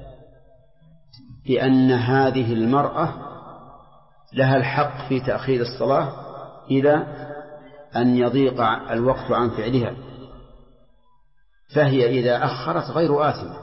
بأن هذه المرأة لها الحق في تأخير الصلاة إلى أن يضيق الوقت عن فعلها، فهي إذا أخرت غير آثمة.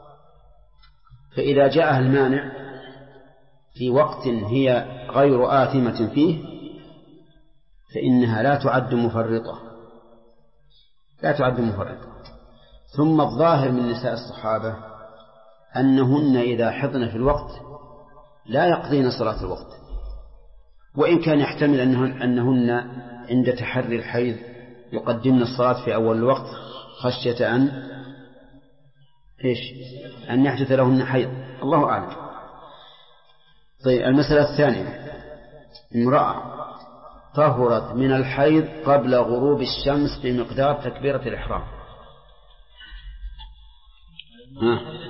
فإذا جاءها المانع في وقت هي غير آثمة فيه فإنها لا تعد مفرطة، لا تعد مفرطة. ثم الظاهر من نساء الصحابة أنهن إذا حضن في الوقت لا يقضين صلاة الوقت، وإن كان يحتمل أنهن عند تحري الحيض يقدمن الصلاة في أول الوقت خشية أن يحدث لهن حيض، الله أعلم. طيب. المسألة الثانية: امرأة طهرت من الحيض قبل غروب الشمس بمقدار تكبيرة الإحرام.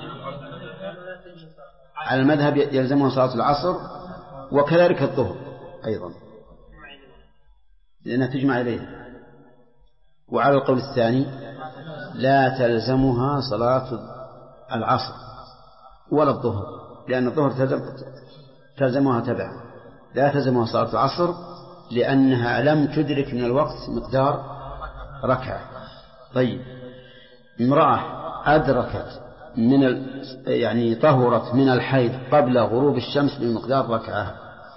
على المذهب يلزمها صلاة العصر وكذلك الظهر، أيضا لأنها تجمع إليها. وعلى القول الثاني لا تلزمها صلاة العصر ولا الظهر، لأن الظهر تلزمها تبعا، لا تلزمها صلاة العصر لأنها لم تدرك من الوقت مقدار ركعة. طيب امرأة أدركت يعني طهرت من الحيض قبل غروب الشمس بمقدار ركعة،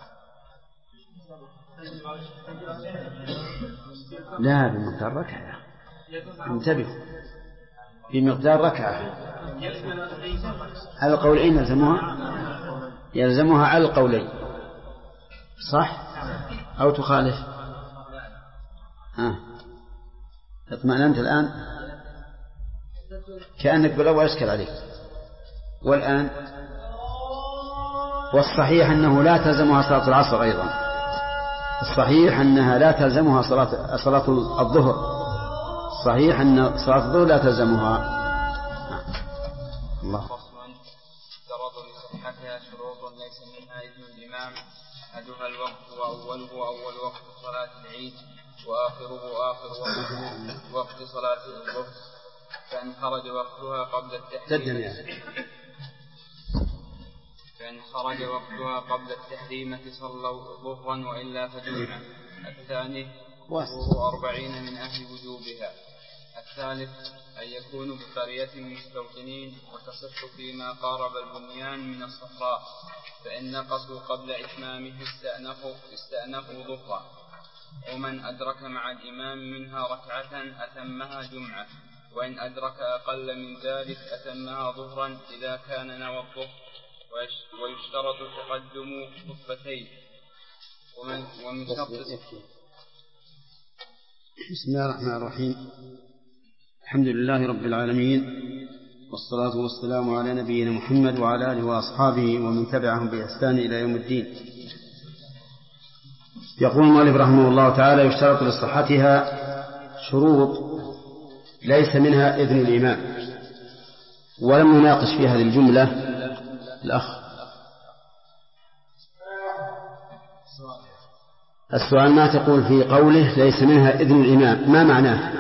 لا بمقدار ركعة، انتبهوا، بمقدار ركعة. على القولين يلزمها على القولين، صح أو تخالف؟ اطمأننت الآن؟ كأنك بالأول أشكل عليك. والآن والصحيح أنه لا تلزمها صلاة العصر أيضا، الصحيح أنها لا تلزمها صلاة الظهر، صحيح أن صلاة الظهر لا تلزمها. الله. اشترط لصحتها شروط ليس منها إذن الإمام، أحدها الوقت وأوله أول وقت صلاة العيد وآخره آخر وقت صلاة الظهر، فإن خرج وقتها قبل التحريمة صلوا ظهرا وإلا فجمعا. الثاني ظهور 40 من أهل وجوبها. الثالث أن يكونوا بقرية مستوطنين وتصح فيما قارب البنيان من الصحراء، فإن نقصوا قبل إتمامه استأنفوا ظهرا. ومن أدرك مع الإمام منها ركعة أتمها جمعة، وإن أدرك أقل من ذلك أتمها ظهرا إذا كان نوى الظهر. ويشترط تقدم خطبتين. ومن شرط بسم الله الرحمن الرحيم. الحمد لله رب العالمين، والصلاة والسلام على نبينا محمد وعلى آله وأصحابه ومن تبعهم بإحسان إلى يوم الدين. يقول المؤلف رحمه الله تعالى: يشترط لصحتها شروط ليس منها إذن الإمام. ولم نناقش في هذه الجملة الأخ. السؤال: ما تقول في قوله ليس منها إذن الإمام؟ ما معناه؟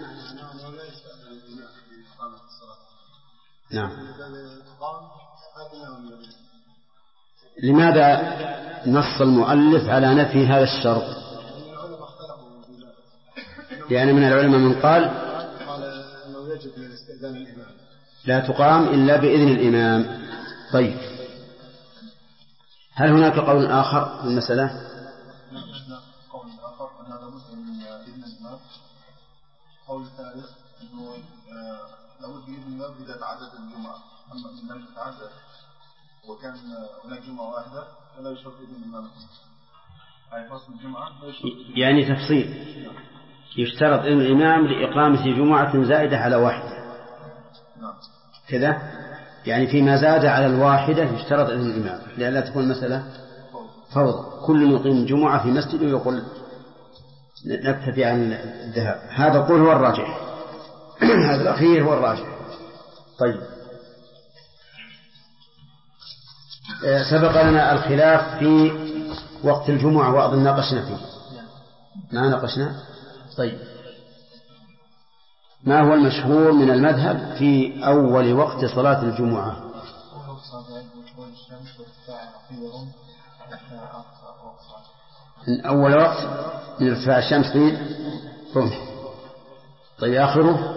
نعم. لماذا نص المؤلف على نفي هذا الشرط؟ لأن من العلماء من قال لا تقام إلا بإذن الإمام. طيب، هل هناك قول آخر في المسألة؟ قول آخر أن هذا مسلم من إذن الإمام. قول الثالث أنه لابد بإذن الإمام إذا تعدد الجمعة، أما إن لم تتعدد وكان هناك جمعة واحدة فلا يشرط إذن الإمام. أي فصل الجمعة يعني تفصيل، يشترط إذن الإمام لإقامة جمعة زائدة على واحدة. نعم. كذا يعني فيما زاد على الواحدة يشترط إذن الإمام، لأن لا تكون مسألة فوضى، كل يقيم جمعة في مسجد ويقول نكتفي عن الذهاب. هذا قول هو الراجح. هذا الأخير هو الراجح. طيب، سبق لنا الخلاف في وقت الجمعة وأظن ناقشنا فيه. ما ناقشنا؟ طيب، ما هو المشهور من المذهب في أول وقت صلاة الجمعة؟ من أول وقت من ارتفاع الشمس في رمح. طيب، آخره؟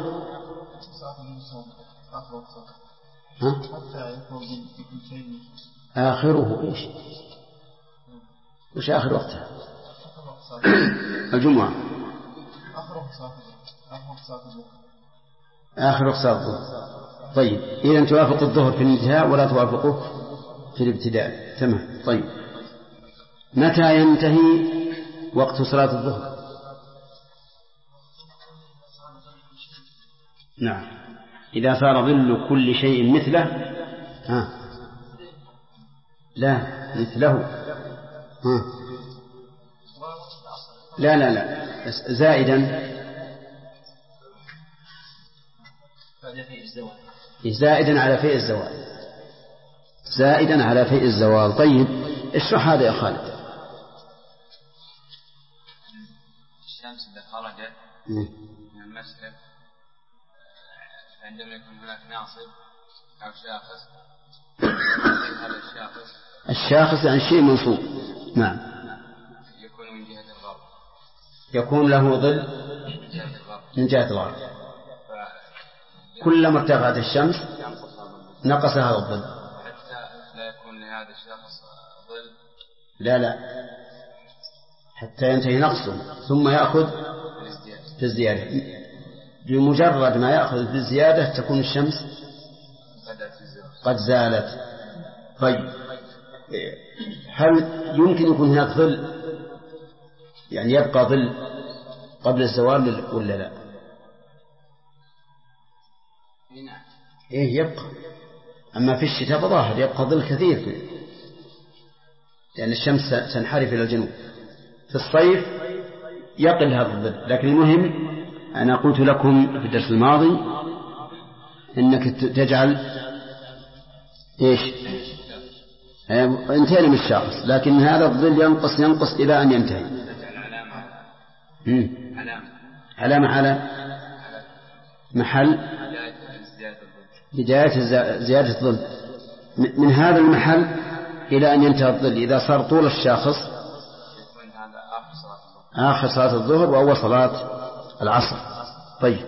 آخره إيش؟ وش آخر وقتها؟ الجمعة. آخر وقت صلاة الظهر. طيب، إذن توافق الظهر في الانتهاء ولا توافقه في الابتداء. تمام. طيب، متى ينتهي وقت صلاة الظهر؟ نعم، إذا صار ظل كل شيء مثله. لا مثله. لا زائدا على فيء الزوال. زائدا على فيء الزوال. طيب، اشرح هذا يا خالد. خرج من المسجد عندما يكون هناك ناصب أو شاخص، هذا الشاخص عن شيء منصوب، نعم، يكون من جهة الغرب، يكون له ظل من جهة الغرب، كلما ارتفعت الشمس نقص هذا الظل حتى لا يكون لهذا الشخص ظل، لا حتى ينتهي نقصه ثم يأخذ في الزيادة. بمجرد ما يأخذ في الزيادة تكون الشمس قد زالت. طيب هل يمكن يكون هناك ظل، يعني يبقى ظل قبل الزوال ولا لا؟ يبقى، أما في الشتاء فظاهر يبقى ظل كثير لأن يعني الشمس تنحرف إلى الجنوب. في الصيف يقل هذا الظل. لكن المهم أنا قلت لكم في الدرس الماضي إنك تجعل انتهي من الشخص، لكن هذا الظل ينقص إلى أن ينتهي. علامة على محل بداية زيادة الظل، من هذا المحل إلى أن ينتهي الظل. إذا صار طول الشاخص آخر صلاة الظهر وأول صلاة العصر. طيب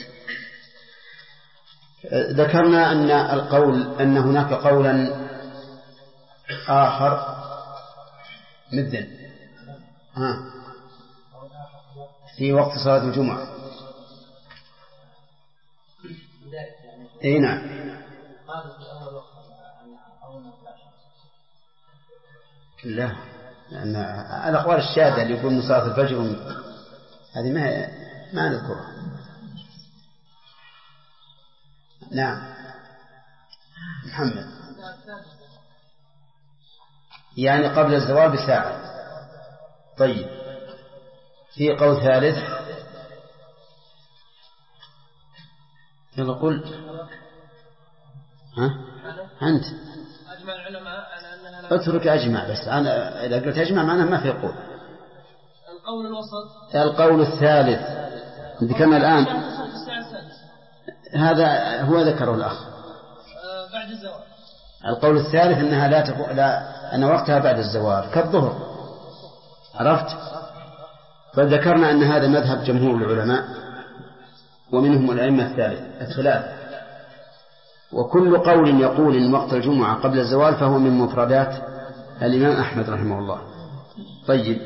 ذكرنا أن هناك قولا آخر مثل في وقت صلاة الجمعة. نعم، لا، لأن الأقوال الشاذة اللي يقول من صلاة الفجر هذه ما نذكرها. نعم محمد، يعني قبل الزوال بساعة. طيب في قول ثالث، يلا قل أنت أجمع العلماء على أنها اترك أجمع، بس أنا إذا قلت أجمع معناه ما في قول. القول الوسط، القول الثالث ذكرنا الآن، هذا هو ذكره الأخ بعد الزوال. القول الثالث أنها لا أن وقتها بعد الزوال كالظهر، عرفت؟ فذكرنا أن هذا مذهب جمهور العلماء ومنهم الأئمة الثلاثة. وكل قول يقول إن وقت الجمعة قبل الزوال فهو من مفردات الإمام أحمد رحمه الله. طيب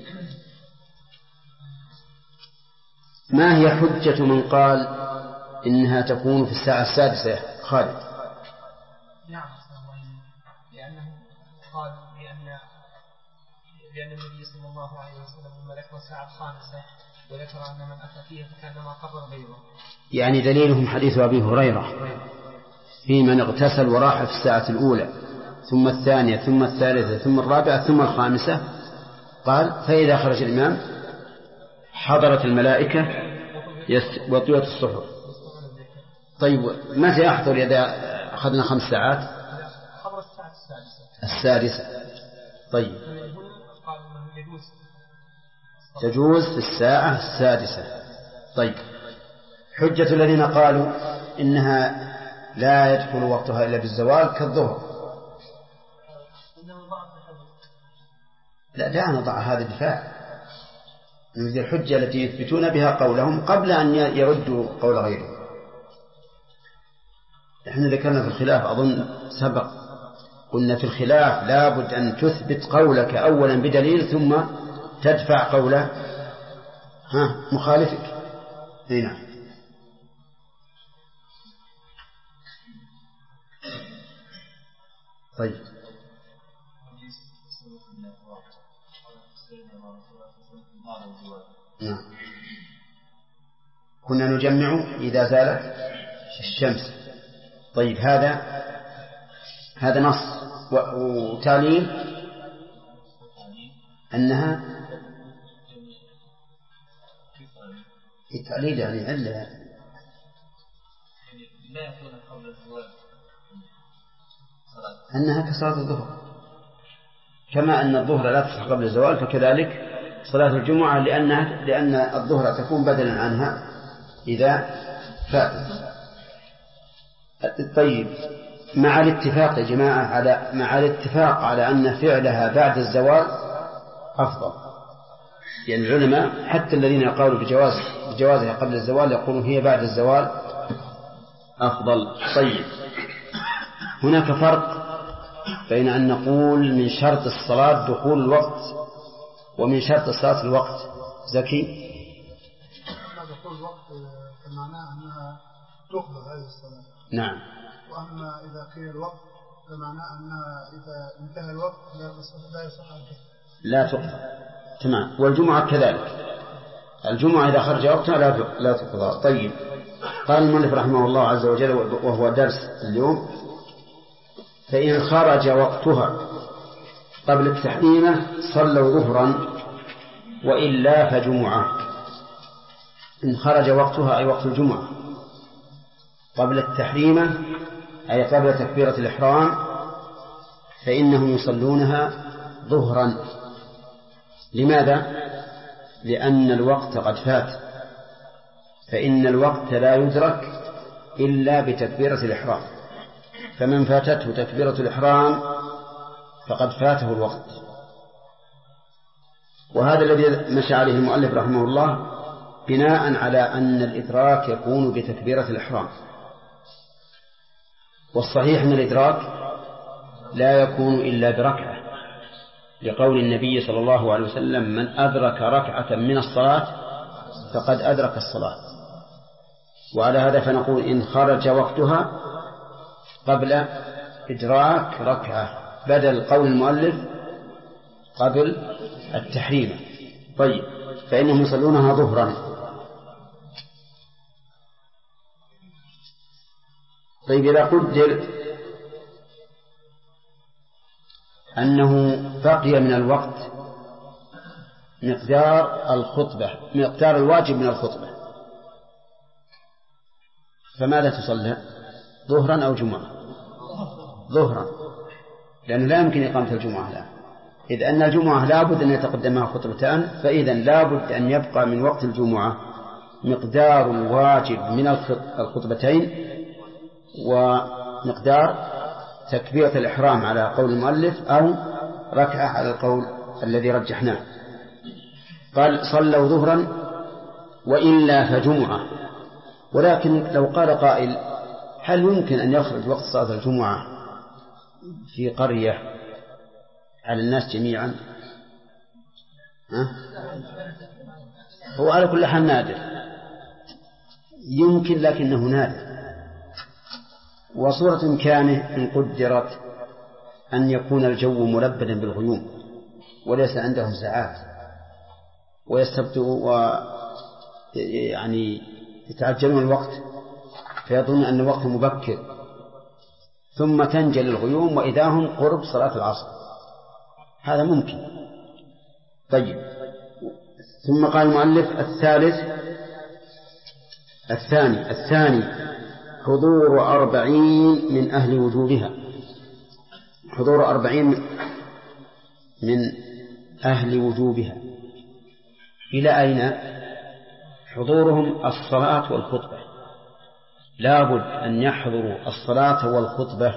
ما هي حجة من قال إنها تكون في الساعة السادسة؟ خالد. نعم، لأنه قال لأن النبي صلى الله عليه وسلم لما ذكر الساعة الخامسة وذكر أن من أتى فيها فكأنما قرر بيضا، يعني دليلهم حديث أبي هريرة في من اغتسل وراح في الساعة الأولى ثم الثانية ثم الثالثة ثم الرابعة ثم الخامسة، قال فإذا خرج الإمام حضرت الملائكة وطويت الصحف. طيب متى يحضر إذا أخذنا 5 ساعات؟ السادسة. طيب تجوز في الساعة السادسة. طيب حجة الذين قالوا إنها لا يدخل وقتها إلا بالزوال كالظهر، لا نضع هذا دفاع من الحجة التي يثبتون بها قولهم قبل أن يردوا قول غيرهم. نحن ذكرنا في الخلاف أظن سبق، قلنا في الخلاف لابد أن تثبت قولك أولا بدليل ثم تدفع قول مخالفك. نعم. طيب نعم. كنا نجمع إذا زالت الشمس. طيب هذا نص وتعليل أنها التعليل يعني علة أنها كصلاة الظهر، كما أن الظهر لا تصح قبل الزوال فكذلك صلاة الجمعة لأن الظهر تكون بدلا عنها إذا فات. طيب، مع الاتفاق يا جماعة مع الاتفاق على أن فعلها بعد الزوال أفضل، يعني العلماء حتى الذين قالوا بجوازها قبل الزوال يقولون هي بعد الزوال أفضل. طيب، هناك فرق بين أن نقول من شرط الصلاة دخول الوقت ومن شرط الصلاة الوقت. زكي؟ دخول الوقت فمعناه أنها تقبل هذه الصلاة. نعم. وأما إذا قيل الوقت فمعناه أنها إذا انتهى الوقت لا يصح أن تقبل. لا تقبل. تمام. والجمعة كذلك، الجمعة إذا خرج وقتها لا تقضى. طيب، قال المؤلف رحمه الله عز وجل وهو درس اليوم: فإن خرج وقتها قبل التحريمة صلوا ظهرا وإلا فجمعة. إن خرج وقتها أي وقت الجمعة قبل التحريمة أي قبل تكبيرة الإحرام فإنهم يصلونها ظهرا. لماذا؟ لأن الوقت قد فات، فإن الوقت لا يدرك إلا بتكبيرة الإحرام، فمن فاتته تكبيرة الإحرام فقد فاته الوقت. وهذا الذي مشى عليه المؤلف رحمه الله بناء على أن الإدراك يكون بتكبيرة الإحرام، والصحيح أن الإدراك لا يكون إلا بركعة، لقول النبي صلى الله عليه وسلم: من أدرك ركعة من الصلاة فقد أدرك الصلاة. وعلى هذا فنقول إن خرج وقتها قبل إدراك ركعة بدل قول المؤلف قبل التحريم. طيب، فإنهم يصلونها ظهرا. طيب، إذا قدر أنه بقي من الوقت مقدار الواجب من الخطبة، فماذا تصلى؟ ظهرا أو جمعة؟ ظهرا، لأنه لا يمكن إقامة الجمعة الآن، إذ أن الجمعة لا بد أن يتقدمها خطبتان، فإذا لا بد أن يبقى من وقت الجمعة مقدار الواجب من الخطبتين ومقدار تكبيرة الإحرام على قول المؤلف أو ركعة على القول الذي رجحناه. قال: صلوا ظهرا وإلا فجمعة. ولكن لو قال قائل: هل يمكن أن يخرج وقت صلاة الجمعة في قرية على الناس جميعا؟ هو على كل حال نادر، يمكن لكنه نادر. وصورة إمكانه إن قدرت أن يكون الجو ملبدا بالغيوم وليس عندهم ساعات يعني يتعجلون الوقت فيظن أن الوقت مبكر، ثم تنجل الغيوم وإذا هم قرب صلاة العصر، هذا ممكن. طيب، ثم قال المؤلف: الثاني حضور 40 من أهل وجوبها. حضور 40 من أهل وجوبها إلى أين؟ حضورهم الصلاة والخطبة، لا بد أن يحضروا الصلاة والخطبة.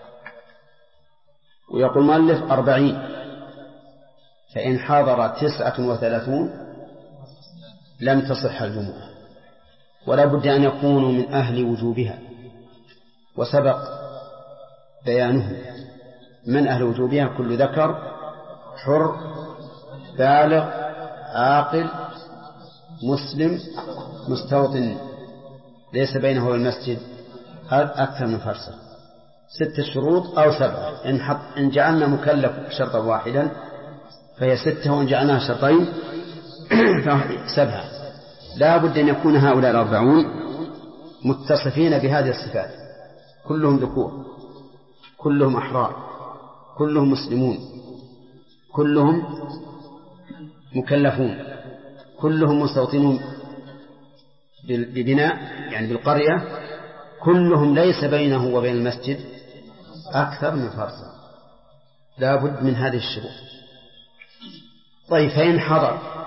ويقول المؤلف 40، فإن حضر 39 لم تصح الجمعة، ولا بد أن يكونوا من أهل وجوبها، وسبق بيانه. من أهل وجوبها: كل ذكر حر بالغ عاقل مسلم مستوطن ليس بينه والمسجد أكثر من فرسخ. 6 شروط أو 7، إن جعلنا مكلف شرطا واحدا فهي 6، وإن جعلناها شرطين فهي 7. لا بد أن يكون هؤلاء 40 متصفين بهذه الصفات، كلهم ذكور، كلهم أحرار، كلهم مسلمون، كلهم مكلفون، كلهم مستوطنون ببناء يعني بالقرية، كلهم ليس بينه وبين المسجد أكثر من فرسخ. لا بد من هذه الشروط. طيب، فإن حضر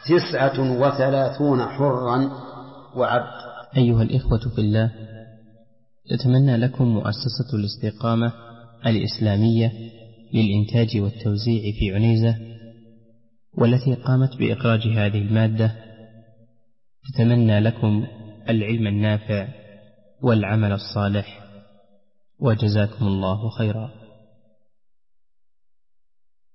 39 حرا وعبد. أيها الإخوة في الله، تتمنى لكم مؤسسة الاستقامة الإسلامية للإنتاج والتوزيع في عنيزة، والتي قامت بإخراج هذه المادة، تتمنى لكم العلم النافع والعمل الصالح، وجزاكم الله خيرا.